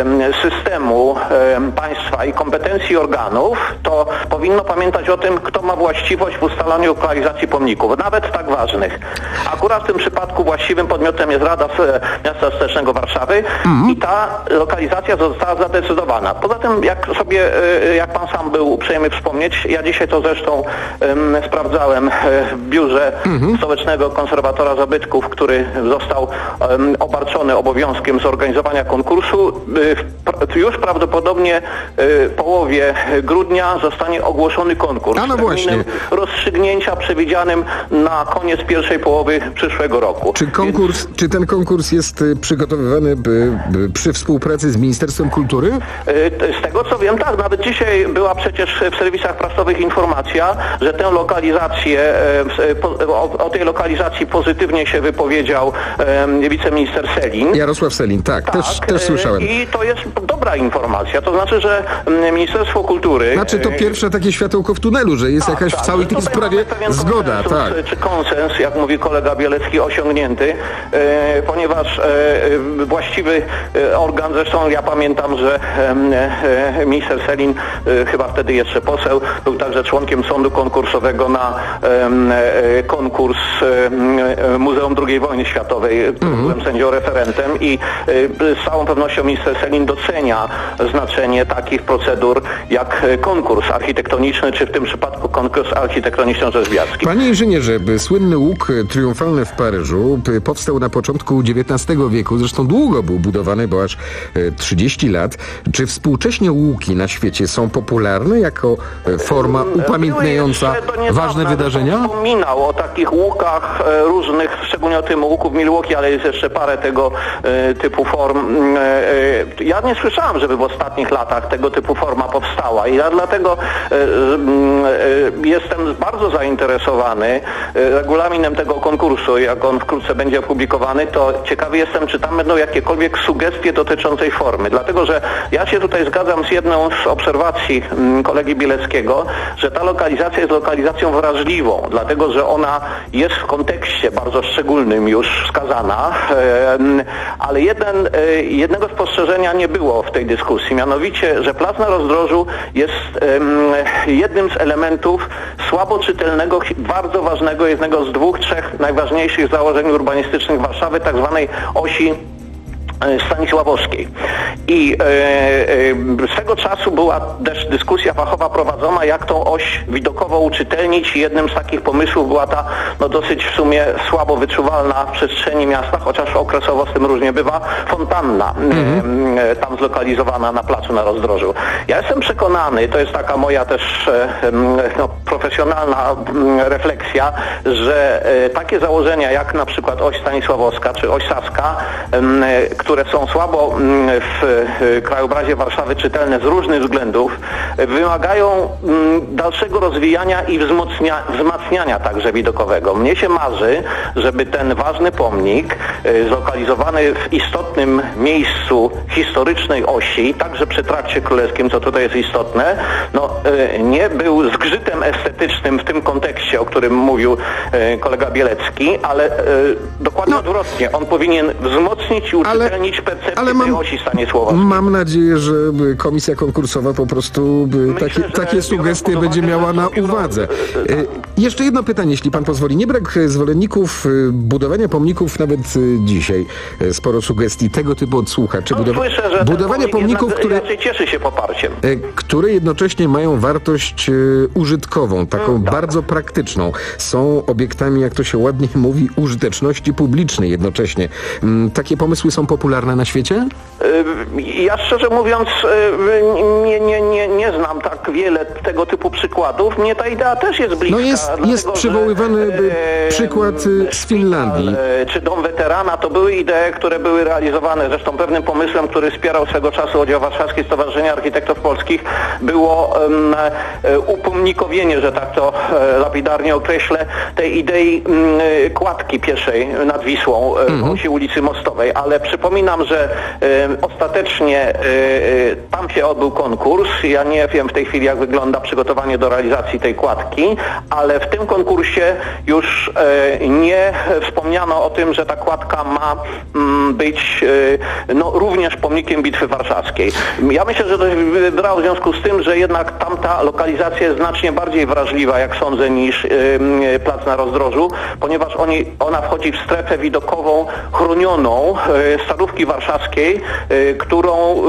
systemu e, państwa i kompetencji organów, to powinno pamiętać o tym, kto ma właściwość w ustalaniu lokalizacji pomników, nawet tak ważnych. Akurat w tym przypadku właściwym podmiotem jest Rada Miasta Stołecznego Warszawy mhm. i ta lokalizacja została zadecydowana. Poza tym, jak sobie, jak pan sam był uprzejmy wspomnieć, ja dzisiaj to zresztą um, sprawdzałem w biurze mhm. Stołecznego Konserwatora Zabytków, który został um, obarczony obowiązkiem zorganizowania konkursu. Już prawdopodobnie w połowie grudnia zostanie ogłoszony konkurs. A no właśnie. Rozstrzygnięcia przewidzianym na koniec pierwszej połowy przyszłego roku. Czy konkurs, Więc... czy ten konkurs jest przygotowywany by, by przy współpracy z Ministerstwem Kultury? Z tego co wiem, tak. Nawet dzisiaj była przecież w serwisach prasowych informacja, że tę lokalizację, o, o tej lokalizacji pozytywnie się wypowiedział wiceminister Sellin. Jarosław Sellin, tak, tak. Też, też słyszałem. I to jest dobra informacja. To znaczy, że Ministerstwo Kultury... Znaczy to pierwsze takie światełko w tunelu, że jest tak, jakaś tak, w całej tej sprawie zgoda, tak. Czy konsens, jak mówi kolega Bielecki, osiągnięty, e, ponieważ e, właściwy organ, zresztą ja pamiętam, że e, minister Sellin, e, chyba wtedy jeszcze poseł, był także członkiem sądu konkursowego na e, konkurs e, Muzeum drugiej Wojny Światowej. Mhm. Byłem sędzią referentem i e, z całą pewnością minister Sellin docenia znaczenie takich procedur jak konkurs architektoniczny, czy w tym przypadku konkurs architektoniczno-rzeźbiarski. Panie inżynierze, słynny łuk triumfalny w Paryżu powstał na początku dziewiętnastego wieku, zresztą długo był budowany, bo aż trzydzieści lat. Czy współcześnie łuki na świecie są popularne jako forma upamiętniająca ważne wydarzenia? Wspominał o takich łukach różnych, szczególnie o tym łuku w Milwaukee, ale jest jeszcze parę tego typu form. Ja nie słyszałem, żeby w ostatnich latach tego typu forma powstała i ja dlatego jestem bardzo zainteresowany regulaminem tego konkursu. Jak on wkrótce będzie opublikowany, to ciekawy jestem, czy tam będą jakiekolwiek sugestie dotyczącej formy. Dlatego, że ja się tutaj zgadzam z jedną z obserwacji kolegi Bieleckiego, że ta lokalizacja jest lokalizacją wrażliwą, dlatego, że ona jest w kontekście bardzo szczególnym już wskazana, ale jeden, jednego spostrzeżenia nie było w tej dyskusji, mianowicie, że plac na Rozdrożu jest jednym z elementów słabo czytelnego, bardzo ważnego, jednego z dwóch, trzech najważniejszych założeń urbanistycznych Warszawy, tak zwanej osi Stanisławowskiej. I e, e, swego czasu była też dyskusja fachowa prowadzona, jak tą oś widokowo uczytelnić. Jednym z takich pomysłów była ta no, dosyć w sumie słabo wyczuwalna w przestrzeni miasta, chociaż okresowo z tym różnie bywa, fontanna mm-hmm. e, tam zlokalizowana na placu na Rozdrożu. Ja jestem przekonany, to jest taka moja też e, no, profesjonalna m, refleksja, że e, takie założenia jak na przykład oś Stanisławowska czy oś Saska, m, które są słabo w krajobrazie Warszawy czytelne z różnych względów, wymagają dalszego rozwijania i wzmocnia, wzmacniania także widokowego. Mnie się marzy, żeby ten ważny pomnik zlokalizowany w istotnym miejscu historycznej osi, także przy Trakcie Królewskim, co tutaj jest istotne, no, nie był zgrzytem estetycznym w tym kontekście, o którym mówił kolega Bielecki, ale dokładnie no. odwrotnie. On powinien wzmocnić i uczytelnić percepcję ale mam, tej osi Stanisławowskiej. Mam nadzieję, że komisja konkursowa po prostu Myślę, takie, takie sugestie będzie miała na uwadze. E, jeszcze jedno pytanie, jeśli pan pozwoli. Nie brak zwolenników budowania pomników nawet dzisiaj. Sporo sugestii tego typu od słuchaczy. No, budowa- słyszę, że budowanie pomników, które cieszy się poparciem. E, które jednocześnie mają wartość e, użytkową, taką hmm, tak. bardzo praktyczną. Są obiektami, jak to się ładnie mówi, użyteczności publicznej jednocześnie. Mm, takie pomysły są popularne popularna na świecie? Ja szczerze mówiąc nie, nie, nie, nie znam tak wiele tego typu przykładów. Mnie ta idea też jest bliska. No jest, dlatego, jest przywoływany że, przykład z Finlandii. Czy dom weterana to były idee, które były realizowane. Zresztą pewnym pomysłem, który wspierał swego czasu Oddział Warszawskie Stowarzyszenia Architektów Polskich, było um, upomnikowienie, że tak to um, lapidarnie określę, tej idei um, kładki pieszej nad Wisłą um, w osi ulicy Mostowej. Ale przypominam, że um, ostatecznie y, y, tam się odbył konkurs. Ja nie wiem w tej chwili, jak wygląda przygotowanie do realizacji tej kładki, ale w tym konkursie już y, nie wspomniano o tym, że ta kładka ma mm, być y, no, również pomnikiem Bitwy Warszawskiej. Ja myślę, że to się wybrało w związku z tym, że jednak tamta lokalizacja jest znacznie bardziej wrażliwa, jak sądzę, niż y, y, Plac na Rozdrożu, ponieważ oni, ona wchodzi w strefę widokową chronioną y, Stadówki Warszawskiej, którą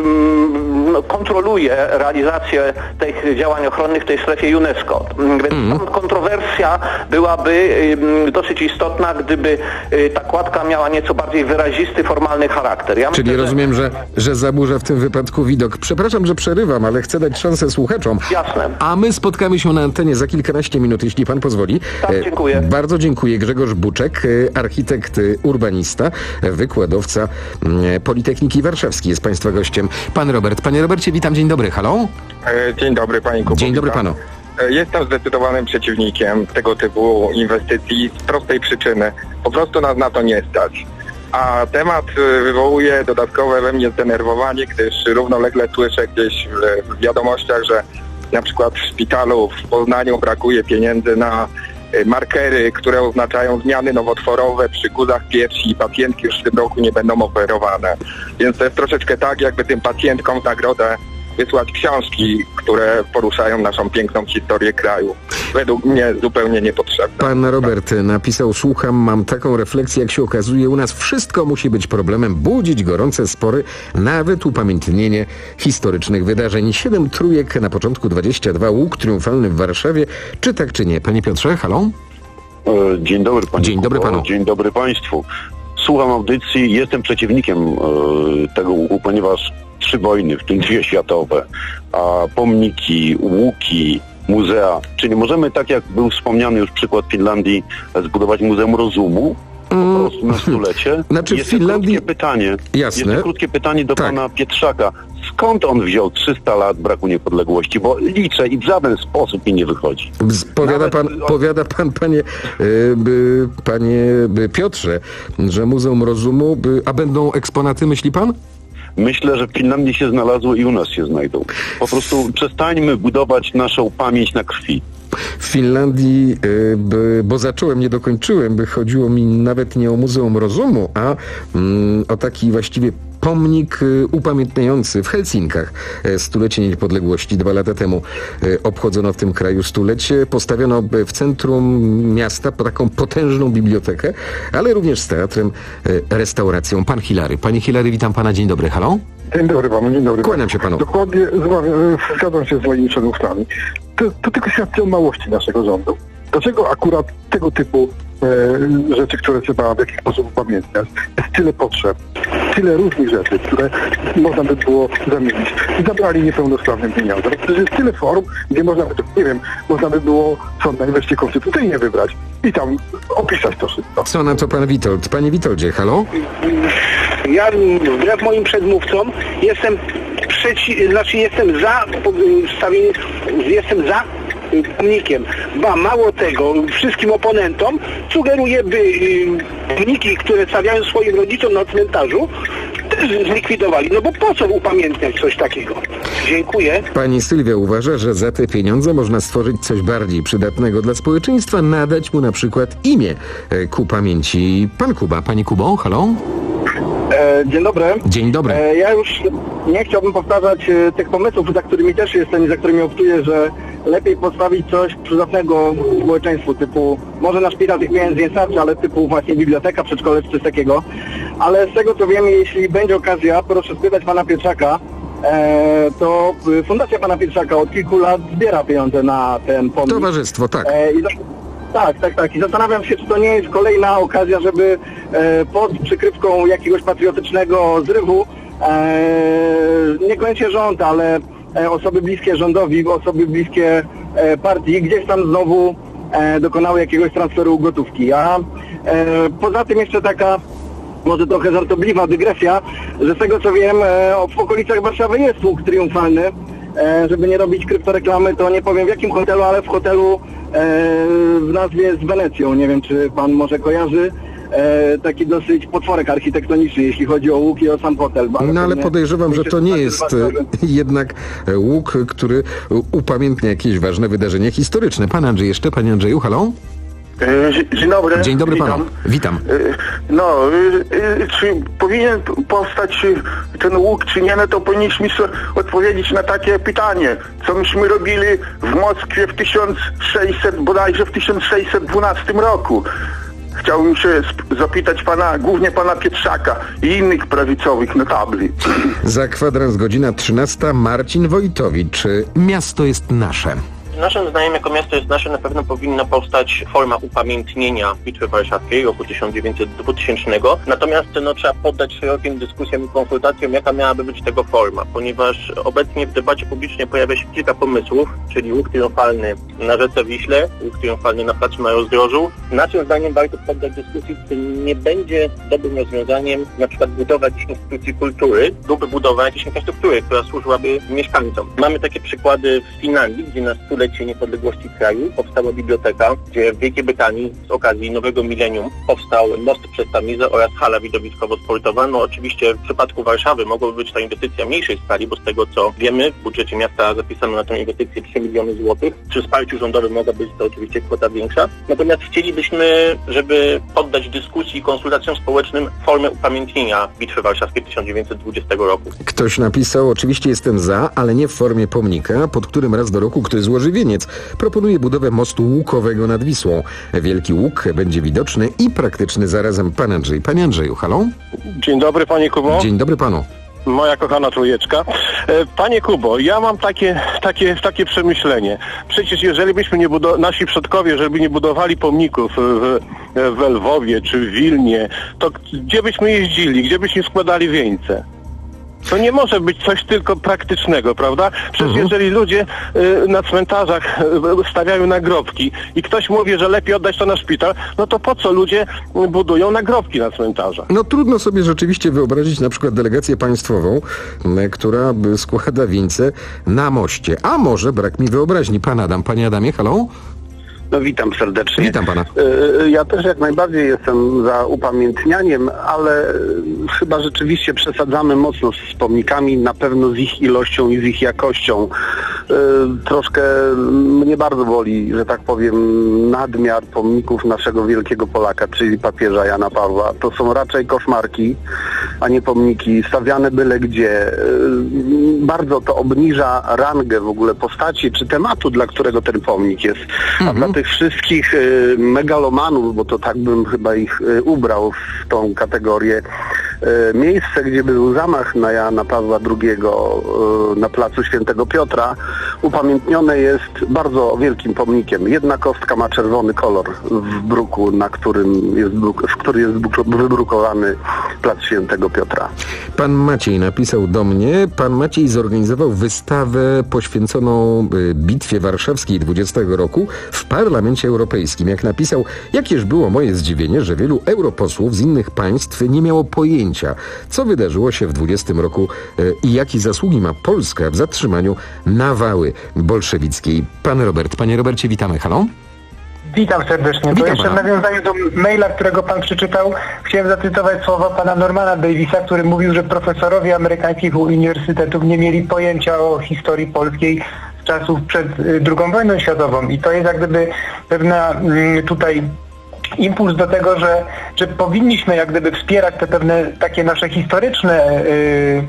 no, kontroluje realizację tych działań ochronnych w tej strefie UNESCO. Więc mm. tam kontrowersja byłaby dosyć istotna, gdyby ta kładka miała nieco bardziej wyrazisty, formalny charakter. Ja Czyli myślę, rozumiem, że, że zaburza w tym wypadku widok. Przepraszam, że przerywam, ale chcę dać szansę słuchaczom. Jasne. A my spotkamy się na antenie za kilkanaście minut, jeśli pan pozwoli. Tak, dziękuję. E, bardzo dziękuję. Grzegorz Buczek, architekt, urbanista, wykładowca Politechniki Warszawskiej jest państwa gościem. Pan Robert. Panie Robercie, witam. Dzień dobry. Halo? Dzień dobry, panie Kubo. Dzień dobry panu. Jestem zdecydowanym przeciwnikiem tego typu inwestycji z prostej przyczyny. Po prostu nas na to nie stać. A temat wywołuje dodatkowe we mnie zdenerwowanie, gdyż równolegle słyszę gdzieś w wiadomościach, że na przykład w szpitalu w Poznaniu brakuje pieniędzy na markery, które oznaczają zmiany nowotworowe przy guzach piersi i pacjentki już w tym roku nie będą operowane. Więc to jest troszeczkę tak, jakby tym pacjentkom w nagrodę wysłać książki, które poruszają naszą piękną historię kraju. Według mnie zupełnie niepotrzebne. Pan Robert napisał: słucham, mam taką refleksję, jak się okazuje, u nas wszystko musi być problemem, budzić gorące spory, nawet upamiętnienie historycznych wydarzeń. Siedem trójek na początku dwadzieścia dwa, łuk triumfalny w Warszawie. Czy tak, czy nie? Panie Piotrze, halo? Dzień dobry panie. Dzień dobry panu. Dzień dobry państwu. Słucham audycji, jestem przeciwnikiem e, tego łuku, ponieważ trzy wojny, w tym dwie światowe, a pomniki, łuki, muzea. Czy nie możemy, tak jak był wspomniany już przykład Finlandii, zbudować Muzeum Rozumu? Po prostu na stulecie. Znaczy Jest w Finlandii... krótkie pytanie. Jasne. Jest krótkie pytanie do tak. pana Pietrzaka. Skąd on wziął trzysta lat braku niepodległości? Bo liczę i w żaden sposób mi nie wychodzi. Powiada pan, powiada pan, panie, yy, by, panie by Piotrze, że Muzeum Rozumu, by, a będą eksponaty, myśli pan? Myślę, że w Finlandii się znalazło i u nas się znajdą. Po prostu przestańmy budować naszą pamięć na krwi. W Finlandii, yy, by, bo zacząłem, nie dokończyłem, by chodziło mi nawet nie o Muzeum Rozumu, a yy, o taki właściwie pomnik y, upamiętniający w Helsinkach y, stulecie niepodległości. Dwa lata temu y, obchodzono w tym kraju stulecie. Postawiono y, w centrum miasta po taką potężną bibliotekę, ale również z teatrem, y, restauracją. Pan Hilary. Panie Hilary, witam pana. Dzień dobry. Halo? Dzień dobry panu, dzień dobry. Kłaniam się panu. Dokładnie, zgadzam się z moimi przedmówcami. To, to tylko świadczy o małości naszego rządu. Dlaczego akurat tego typu e, rzeczy, które trzeba w jakiś sposób upamiętniać, jest tyle potrzeb, tyle różnych rzeczy, które można by było zamienić. I zabrali niepełnosprawnym pieniądze. Przecież jest tyle form, gdzie można by, nie wiem, można by było Sąd Najwyższy konstytucyjnie wybrać i tam opisać to wszystko. Co na to pan Witold? Panie Witoldzie, halo? Ja wbrew moim przedmówcom jestem przeci... znaczy jestem za wstawieniem, jestem za pomnikiem. Ba, mało tego, wszystkim oponentom sugeruję, by pomniki, które stawiają swoim rodzicom na cmentarzu, też zlikwidowali. No bo po co upamiętniać coś takiego? Dziękuję. Pani Sylwia uważa, że za te pieniądze można stworzyć coś bardziej przydatnego dla społeczeństwa, nadać mu na przykład imię ku pamięci. Pan Kuba. Pani Kubo, halo? E, dzień dobry. Dzień dobry. E, ja już nie chciałbym powtarzać e, tych pomysłów, za którymi też jestem i za którymi optuję, że lepiej postawić coś przydatnego społeczeństwu, typu, może na szpital tych pieniędzy nie starczy, ale typu właśnie biblioteka, przedszkole czy coś takiego. Ale z tego co wiem, jeśli będzie okazja, proszę spytać pana Pietrzaka, e, to Fundacja pana Pietrzaka od kilku lat zbiera pieniądze na ten pomnik. Towarzystwo, tak. E, i, Tak, tak, tak. I zastanawiam się, czy to nie jest kolejna okazja, żeby e, pod przykrywką jakiegoś patriotycznego zrywu e, niekoniecznie rząd, ale e, osoby bliskie rządowi, osoby bliskie e, partii gdzieś tam znowu e, dokonały jakiegoś transferu gotówki. A e, poza tym jeszcze taka może trochę żartobliwa dygresja, że z tego co wiem, e, w okolicach Warszawy jest łuk triumfalny. E, żeby nie robić kryptoreklamy, to nie powiem w jakim hotelu, ale w hotelu e, w nazwie z Wenecją. Nie wiem, czy pan może kojarzy. E, taki dosyć potworek architektoniczny, jeśli chodzi o łuk i o sam hotel. No ale podejrzewam, że to nie jest jednak łuk, który upamiętnia jakieś ważne wydarzenie historyczne. Pan Andrzej jeszcze, panie Andrzeju, halo? Dzień dobry. Dzień dobry Witam. panu. Witam. No, czy powinien powstać ten łuk, czy nie, no to powinniśmy odpowiedzieć na takie pytanie, co myśmy robili w Moskwie w tysiąc sześćset, bodajże w tysiąc sześćset dwunastym roku. Chciałbym się zapytać pana, głównie pana Pietrzaka i innych prawicowych notabli. Za kwadrans godzina trzynasta. Marcin Wojtowicz. Miasto jest nasze. Naszym zdaniem jako miasto jest nasze na pewno powinna powstać forma upamiętnienia Bitwy Warszawskiej roku tysiąc dwutysięcznego. Natomiast no, trzeba poddać szerokim dyskusjom i konsultacjom, jaka miałaby być tego forma, ponieważ obecnie w debacie publicznej pojawia się kilka pomysłów, czyli łuk triumfalny na rzece Wiśle, łuk triumfalny na placu na Rozdrożu. Naszym zdaniem warto poddać dyskusji, czy nie będzie dobrym rozwiązaniem na przykład budować instytucji kultury lub budować jakiejś infrastruktury, która służyłaby mieszkańcom. Mamy takie przykłady w Finlandii, gdzie na stulecie niepodległości kraju powstała biblioteka, gdzie w Wielkiej Brytanii z okazji nowego milenium powstał most przez Tamizę oraz hala widowiskowo-sportowa. No oczywiście w przypadku Warszawy mogłaby być ta inwestycja mniejszej skali, bo z tego co wiemy, w budżecie miasta zapisano na tę inwestycję trzy miliony złotych. Przy wsparciu rządowym mogła być to oczywiście kwota większa. Natomiast chcielibyśmy, żeby poddać dyskusji i konsultacjom społecznym formę upamiętnienia Bitwy Warszawskiej tysiąc dziewięćset dwudziestego roku. Ktoś napisał, oczywiście jestem za, ale nie w formie pomnika, pod którym raz do roku ktoś złoży wieniec. Proponuje budowę mostu łukowego nad Wisłą. Wielki łuk będzie widoczny i praktyczny zarazem. Pan Andrzej. Panie Andrzeju, halo? Dzień dobry, panie Kubo. Dzień dobry panu. Moja kochana trójeczka. Panie Kubo, ja mam takie, takie, takie przemyślenie. Przecież jeżeli byśmy nie budo- nasi przodkowie, żeby nie budowali pomników w, w Lwowie czy w Wilnie, to gdzie byśmy jeździli, gdzie byśmy składali wieńce? To nie może być coś tylko praktycznego, prawda? Przecież mhm. jeżeli ludzie y, na cmentarzach y, stawiają nagrobki i ktoś mówi, że lepiej oddać to na szpital, no to po co ludzie budują nagrobki na cmentarzach? No trudno sobie rzeczywiście wyobrazić na przykład delegację państwową, y, która składa wieńce na moście. A może brak mi wyobraźni. Pan Adam. Panie Adamie, halo? No witam serdecznie. Witam pana. Ja też jak najbardziej jestem za upamiętnianiem, ale chyba rzeczywiście przesadzamy mocno z pomnikami, na pewno z ich ilością i z ich jakością. Troszkę mnie bardzo boli, że tak powiem, nadmiar pomników naszego wielkiego Polaka, czyli papieża Jana Pawła. To są raczej koszmarki, a nie pomniki stawiane byle gdzie. Bardzo to obniża rangę w ogóle postaci czy tematu, dla którego ten pomnik jest. A mhm. dla tych wszystkich y, megalomanów, bo to tak bym chyba ich y, ubrał w tą kategorię, y, miejsce, gdzie był zamach na Jana Pawła drugiego y, na placu Świętego Piotra, upamiętnione jest bardzo wielkim pomnikiem. Jedna kostka ma czerwony kolor w bruku, na którym jest bruk, w który jest wybrukowany plac Świętego Piotra. Pan Maciej napisał do mnie, pan Maciej zorganizował wystawę poświęconą y, Bitwie Warszawskiej dwudziestego roku w Parlamencie Europejskim. Jak napisał, jakież było moje zdziwienie, że wielu europosłów z innych państw nie miało pojęcia, co wydarzyło się w dwudziestym roku y, i jakie zasługi ma Polska w zatrzymaniu nawały bolszewickiej. Pan Robert. Panie Robercie, witamy. Halo? Witam serdecznie. Witam to jeszcze pana. w nawiązaniu do maila, którego pan przeczytał, chciałem zacytować słowa pana Normana Davisa, który mówił, że profesorowie amerykańskich uniwersytetów nie mieli pojęcia o historii polskiej z czasów przed drugą wojną światową. I to jest jak gdyby pewna tutaj impuls do tego, że, że powinniśmy jak gdyby wspierać te pewne takie nasze historyczne yy,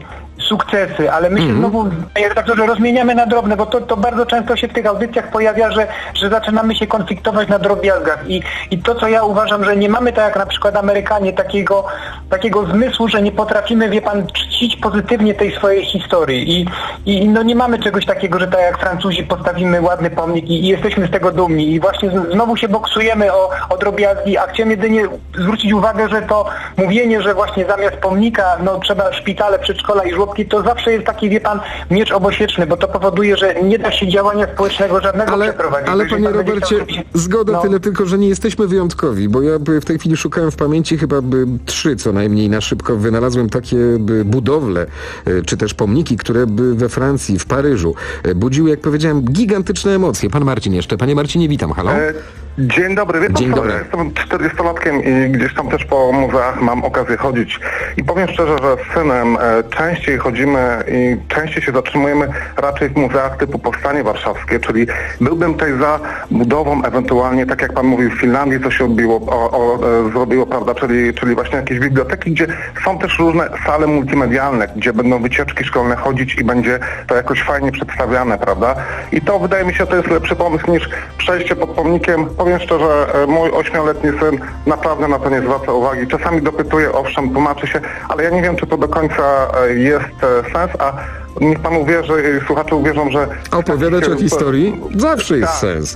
sukcesy, ale my się Mhm. znowu, panie redaktorze, rozmieniamy na drobne, bo to, to bardzo często się w tych audycjach pojawia, że, że zaczynamy się konfliktować na drobiazgach i, i to, co ja uważam, że nie mamy tak jak na przykład Amerykanie takiego, takiego zmysłu, że nie potrafimy, wie pan, czcić pozytywnie tej swojej historii i, i no nie mamy czegoś takiego, że tak jak Francuzi postawimy ładny pomnik i, i jesteśmy z tego dumni i właśnie z, znowu się boksujemy o, o drobiazgi, a chciałem jedynie zwrócić uwagę, że to mówienie, że właśnie zamiast pomnika no trzeba szpitale, przedszkola i żłobki, to zawsze jest taki, wie pan, miecz obosieczny, bo to powoduje, że nie da się działania społecznego żadnego Ale, przeprowadzić. ale Jeżeli panie pan będzie Robercie, chciał zrobić- zgoda, no. tyle tylko, że nie jesteśmy wyjątkowi, bo ja by w tej chwili szukałem w pamięci chyba by trzy co najmniej na szybko wynalazłem takie by budowle, e, czy też pomniki, które by we Francji, w Paryżu e, budziły, jak powiedziałem, gigantyczne emocje. Pan Marcin jeszcze. Panie Marcinie, witam. Halo? E, Dzień dobry, wie pan Dzień co, dobry. ja jestem czterdziestolatkiem i gdzieś tam też po muzeach mam okazję chodzić i powiem szczerze, że z synem e, częściej chodzimy i częściej się zatrzymujemy raczej w muzeach typu Powstanie Warszawskie, czyli byłbym tutaj za budową ewentualnie, tak jak pan mówił, w Finlandii co się odbiło, o, o, e, zrobiło, prawda, czyli, czyli właśnie jakieś biblioteki, gdzie są też różne sale multimedialne, gdzie będą wycieczki szkolne chodzić i będzie to jakoś fajnie przedstawiane, prawda? I to wydaje mi się, to jest lepszy pomysł niż przejście pod pomnikiem. Powiem szczerze, e, mój ośmioletni syn naprawdę na to nie zwraca uwagi. Czasami dopytuje, owszem, tłumaczy się, ale ja nie wiem, czy to do końca e, jest e, sens, a niech pan uwierzy, e, słuchacze uwierzą, że... Opowiadać o historii zawsze jest Tak. sens.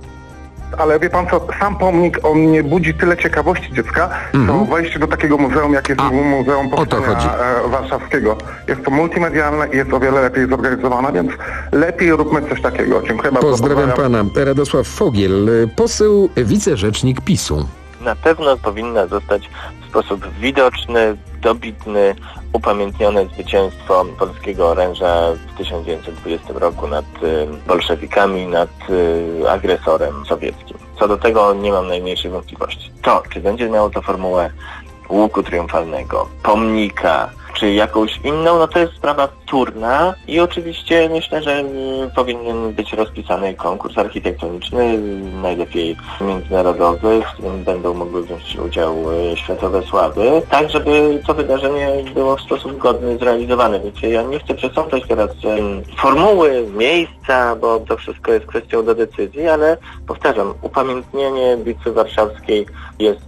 Ale wie pan co, sam pomnik, on nie budzi tyle ciekawości dziecka, Mhm. co wejście do takiego muzeum, jak jest Muzeum to Powstania chodzi. e, Warszawskiego. Jest to multimedialne i jest o wiele lepiej zorganizowane, więc lepiej róbmy coś takiego. Dziękuję bardzo. Pozdrawiam pana. Radosław Fogiel, poseł, wicerzecznik PiSu. Na pewno powinna zostać w sposób widoczny, dobitny, upamiętnione zwycięstwo polskiego oręża w tysiąc dziewięćset dwudziestym roku nad y, bolszewikami, nad y, agresorem sowieckim. Co do tego nie mam najmniejszej wątpliwości. To, czy będzie miało to formułę łuku triumfalnego, pomnika, czy jakąś inną, no to jest sprawa wtórna i oczywiście myślę, że mm, powinien być rozpisany konkurs architektoniczny, mm, najlepiej międzynarodowy, w którym będą mogły wziąć udział y, światowe sławy, tak żeby to wydarzenie było w sposób godny zrealizowane. Wiecie, ja nie chcę przesądzać teraz y, formuły, miejsca, bo to wszystko jest kwestią do decyzji, ale powtarzam, upamiętnienie Bitwy Warszawskiej jest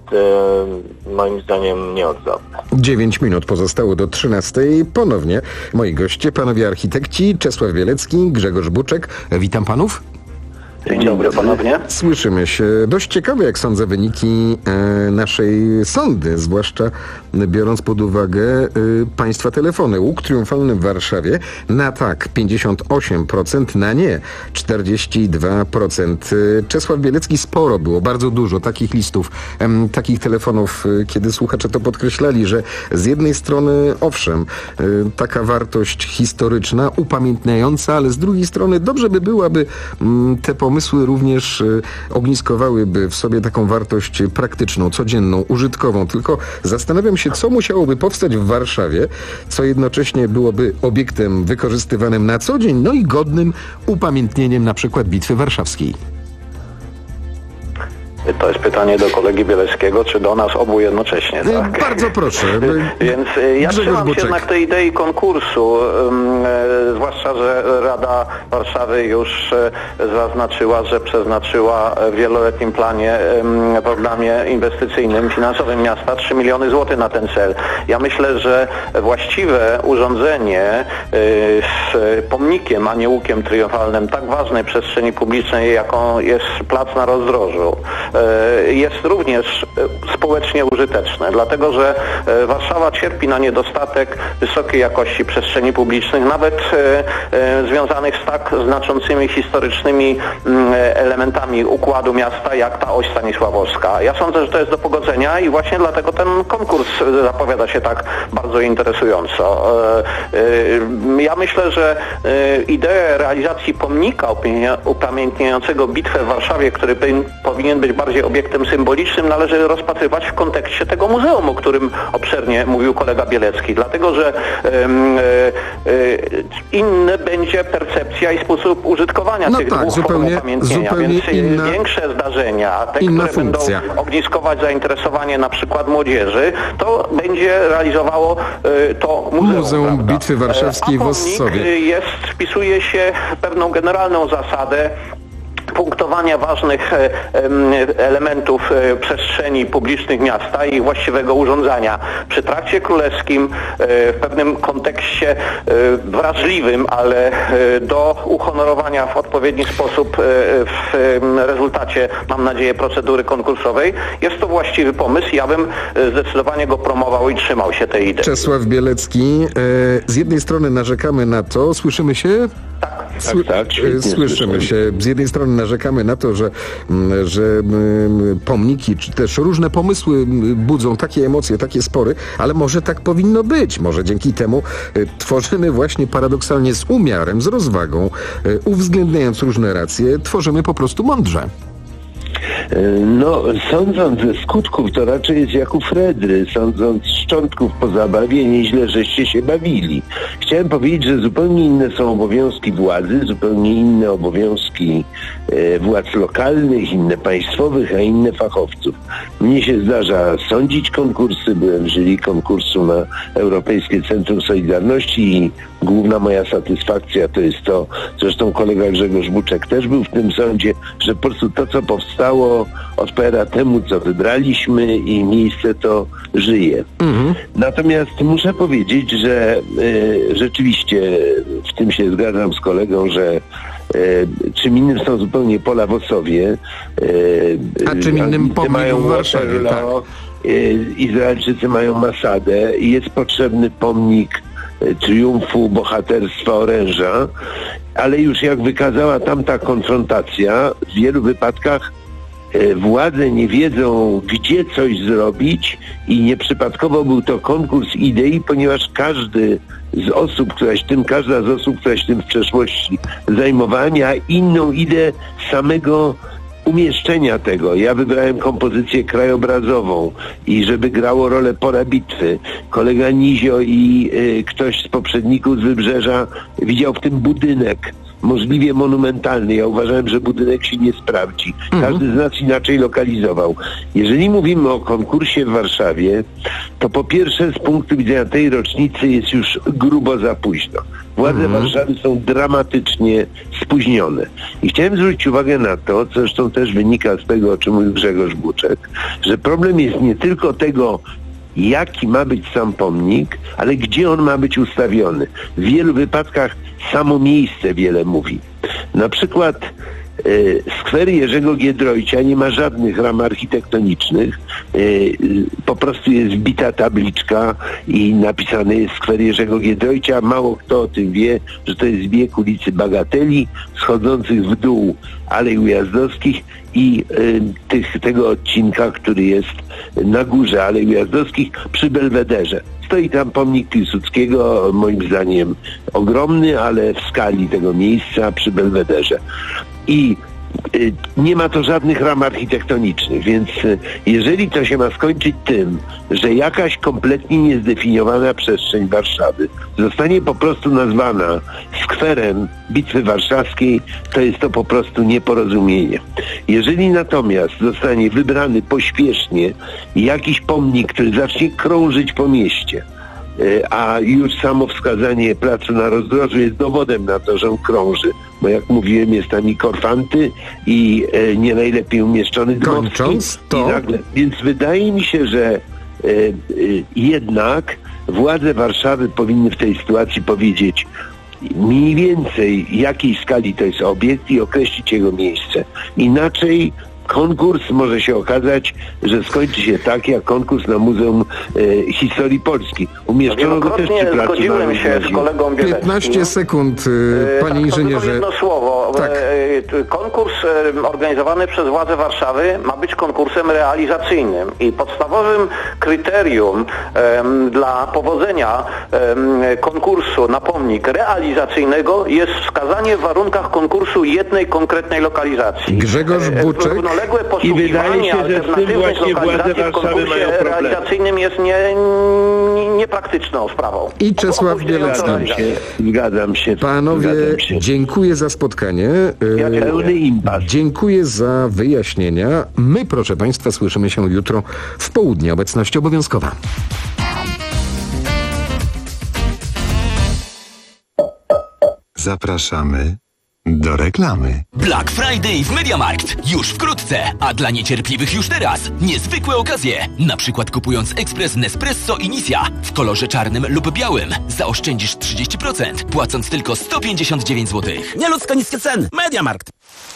y, moim zdaniem nieodzowne. Dziewięć minut pozostało do trzynastej. Ponownie moi goście, panowie architekci, Czesław Bielecki, Grzegorz Buczek. Witam panów. Dzień dobry ponownie. Słyszymy się. Dość ciekawe, jak sądzę, wyniki e, naszej sondy, zwłaszcza biorąc pod uwagę e, państwa telefony. Łuk triumfalny w Warszawie na tak pięćdziesiąt osiem procent, na nie czterdzieści dwa procent. E, Czesław Bielecki, sporo było, bardzo dużo takich listów, em, takich telefonów, e, kiedy słuchacze to podkreślali, że z jednej strony, owszem, e, taka wartość historyczna, upamiętniająca, ale z drugiej strony dobrze by było, aby mm, te pomysły również y, ogniskowałyby w sobie taką wartość praktyczną, codzienną, użytkową. Tylko zastanawiam się, co musiałoby powstać w Warszawie, co jednocześnie byłoby obiektem wykorzystywanym na co dzień, no i godnym upamiętnieniem na przykład Bitwy Warszawskiej. To jest pytanie do kolegi Bieleckiego, czy do nas obu jednocześnie, tak? Bardzo proszę. Więc e, ja Grzegorz trzymam się Buczek. jednak tej idei konkursu, um, e, zwłaszcza, że Rada Warszawy już e, zaznaczyła, że przeznaczyła w wieloletnim planie, em, programie inwestycyjnym, finansowym miasta trzy miliony złotych na ten cel. Ja myślę, że właściwe urządzenie e, z pomnikiem, a nie łukiem triumfalnym tak ważnej przestrzeni publicznej, jaką jest plac na Rozdrożu, jest również społecznie użyteczne, dlatego że Warszawa cierpi na niedostatek wysokiej jakości przestrzeni publicznych, nawet związanych z tak znaczącymi historycznymi elementami układu miasta, jak ta oś stanisławowska. Ja sądzę, że to jest do pogodzenia i właśnie dlatego ten konkurs zapowiada się tak bardzo interesująco. Ja myślę, że ideę realizacji pomnika upamiętniającego bitwę w Warszawie, który powinien być bardziej obiektem symbolicznym, należy rozpatrywać w kontekście tego muzeum, o którym obszernie mówił kolega Bielecki. Dlatego, że um, e, e, inny będzie percepcja i sposób użytkowania no tych tak, dwóch zupełnie, form upamiętnienia. zupełnie Więc inna, większe zdarzenia, te, inna które funkcja. będą ogniskować zainteresowanie na przykład młodzieży, to będzie realizowało e, to muzeum. Muzeum prawda? Bitwy Warszawskiej w Ossowie. Jest, wpisuje się w pewną generalną zasadę punktowania ważnych e, e, elementów e, przestrzeni publicznych miasta i właściwego urządzania. Przy trakcie królewskim e, w pewnym kontekście e, wrażliwym, ale e, do uhonorowania w odpowiedni sposób e, w e, rezultacie, mam nadzieję, procedury konkursowej. Jest to właściwy pomysł. Ja bym e, zdecydowanie go promował i trzymał się tej idei. Czesław Bielecki, e, z jednej strony narzekamy na to, słyszymy się? Tak. Sły- tak, tak, świetnie słyszymy się. Z jednej strony narzekamy na to, że, że pomniki, czy też różne pomysły budzą takie emocje, takie spory, ale może tak powinno być. Może dzięki temu tworzymy właśnie paradoksalnie z umiarem, z rozwagą, uwzględniając różne racje, tworzymy po prostu mądrze. No, sądząc ze skutków, to raczej jest jak u Fredry, sądząc z szczątków po zabawie, nieźle żeście się bawili. Chciałem powiedzieć, że zupełnie inne są obowiązki władzy, zupełnie inne obowiązki e, władz lokalnych, inne państwowych, a inne fachowców. Mnie się zdarza sądzić konkursy, byłem w jury konkursu na Europejskie Centrum Solidarności i główna moja satysfakcja to jest to, zresztą kolega Grzegorz Buczek też był w tym sądzie, że po prostu to, co powstało, odpowiada temu, co wybraliśmy i miejsce to żyje. Mhm. Natomiast muszę powiedzieć, że e, rzeczywiście w tym się zgadzam z kolegą, że e, czym innym są zupełnie pola w Ossowie. E, A czym innym pomnik w Warszawie, tak. e, Izraelczycy mają Masadę i jest potrzebny pomnik triumfu, bohaterstwa oręża, ale już jak wykazała tamta konfrontacja, w wielu wypadkach e, władze nie wiedzą, gdzie coś zrobić i nieprzypadkowo był to konkurs idei, ponieważ każdy z osób, która się tym, każda z osób, która się tym w przeszłości zajmowała, miała inną ideę samego umieszczenia tego. Ja wybrałem kompozycję krajobrazową i żeby grało rolę pora bitwy. Kolega Nizio i y, ktoś z poprzedników z Wybrzeża widział w tym budynek, możliwie monumentalny. Ja uważałem, że budynek się nie sprawdzi. Każdy z nas inaczej lokalizował. Jeżeli mówimy o konkursie w Warszawie, to po pierwsze z punktu widzenia tej rocznicy jest już grubo za późno. Władze mhm. Warszawy są dramatycznie spóźnione. I chciałem zwrócić uwagę na to, co zresztą też wynika z tego, o czym mówił Grzegorz Buczek, że problem jest nie tylko tego, jaki ma być sam pomnik, ale gdzie on ma być ustawiony. W wielu wypadkach samo miejsce wiele mówi. Na przykład e, skwer Jerzego Giedroycia nie ma żadnych ram architektonicznych. E, po prostu jest wbita tabliczka i napisane jest skwer Jerzego Giedroycia. Mało kto o tym wie, że to jest bieg ulicy Bagateli, schodzących w dół Alei Ujazdowskich i y, tych, tego odcinka, który jest na górze Alei Ujazdowskich przy Belwederze. Stoi tam pomnik Piłsudskiego, moim zdaniem ogromny, ale w skali tego miejsca przy Belwederze. I y, nie ma to żadnych ram architektonicznych, więc y, jeżeli to się ma skończyć tym, że jakaś kompletnie niezdefiniowana przestrzeń Warszawy zostanie po prostu nazwana skwerem Bitwy Warszawskiej, to jest to po prostu nieporozumienie. Jeżeli natomiast zostanie wybrany pośpiesznie jakiś pomnik, który zacznie krążyć po mieście, a już samo wskazanie placu na rozdrożu jest dowodem na to, że on krąży, bo jak mówiłem, jest tam i Korfanty i e, nie najlepiej umieszczony Dmowski. To... Nagle, więc wydaje mi się, że e, e, jednak władze Warszawy powinny w tej sytuacji powiedzieć mniej więcej jakiej skali to jest obiekt i określić jego miejsce. Inaczej konkurs może się okazać, że skończy się tak jak konkurs na Muzeum e, Historii Polski. Umieszczono go też przy placu. Zgodziłem się z kolegą Bieleckim. piętnaście sekund, e, panie tak, inżynierze. To jedno słowo. Tak. E, konkurs e, organizowany przez władze Warszawy ma być konkursem realizacyjnym i podstawowym kryterium e, dla powodzenia e, konkursu na pomnik realizacyjnego jest wskazanie w warunkach konkursu jednej konkretnej lokalizacji. Grzegorz Buczek. równoległe I wydaje się, poszukiwanie że z tym alternatywnych właśnie władze lokalizacji w Warszawy konkursie mają problem. realizacyjnym jest nie, nie, niepraktyczną sprawą. I Czesław Opóźniającą Bielecki. realizację. Zgadzam się. Panowie, Zgadzam się. dziękuję za spotkanie. E, Pełny impas. Dziękuję za wyjaśnienia. My, proszę Państwa, słyszymy się jutro w południe. Obecność obowiązkowa. Zapraszamy do reklamy. Black Friday w MediaMarkt. Już wkrótce, a dla niecierpliwych już teraz. Niezwykłe okazje. Na przykład kupując ekspres Nespresso Initia w kolorze czarnym lub białym zaoszczędzisz trzydzieści procent, płacąc tylko sto pięćdziesiąt dziewięć złotych. Nieludzko niskie ceny. MediaMarkt.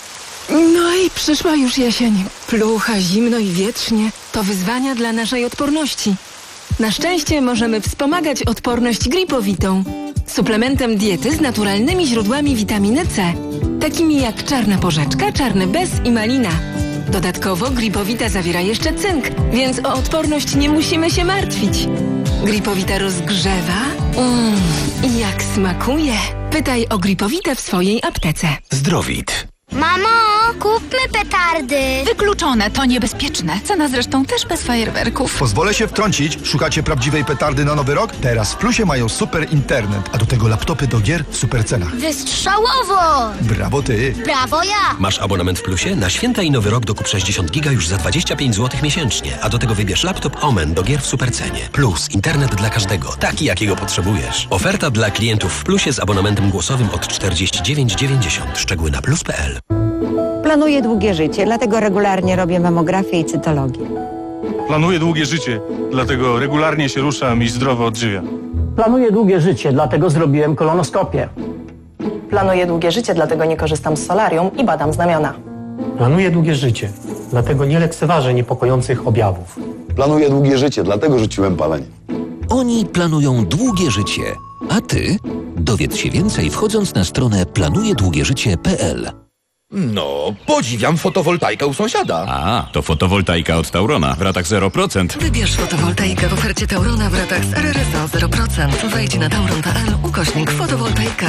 No i przyszła już jesień. Plucha, zimno i wietrznie. To wyzwania dla naszej odporności. Na szczęście możemy wspomagać odporność gripowitą. Suplementem diety z naturalnymi źródłami witaminy C, takimi jak czarna porzeczka, czarny bez i malina. Dodatkowo gripowita zawiera jeszcze cynk, więc o odporność nie musimy się martwić. Gripowita rozgrzewa. Mmm, i jak smakuje. Pytaj o gripowitę w swojej aptece. Zdrowit. Mamo, kupmy petardy. Wykluczone, to niebezpieczne. Cena zresztą też bez fajerwerków. Pozwolę się wtrącić. Szukacie prawdziwej petardy na Nowy Rok? Teraz w Plusie mają super internet, a do tego laptopy do gier w super cenach. Wystrzałowo! Brawo ty! Brawo ja! Masz abonament w Plusie? Na święta i Nowy Rok dokup sześćdziesiąt giga już za dwadzieścia pięć złotych miesięcznie, a do tego wybierz laptop Omen do gier w supercenie. Plus, internet dla każdego, taki jakiego potrzebujesz. Oferta dla klientów w Plusie z abonamentem głosowym od czterdzieści dziewięć dziewięćdziesiąt. Szczegóły na plus kropka p l. Planuję długie życie, dlatego regularnie robię mamografię i cytologię. Planuję długie życie, dlatego regularnie się ruszam i zdrowo odżywiam. Planuję długie życie, dlatego zrobiłem kolonoskopię. Planuję długie życie, dlatego nie korzystam z solarium i badam znamiona. Planuję długie życie, dlatego nie lekceważę niepokojących objawów. Planuję długie życie, dlatego rzuciłem palenie. Oni planują długie życie, a ty dowiedz się więcej wchodząc na stronę planuje długie życie kropka p l. No, podziwiam fotowoltaikę u sąsiada. A, to fotowoltaika od Taurona w ratach zero procent. Wybierz fotowoltaikę w ofercie Taurona w ratach z R R S O zero procent. Wejdź na tauron kropka p l ukośnik fotowoltaika.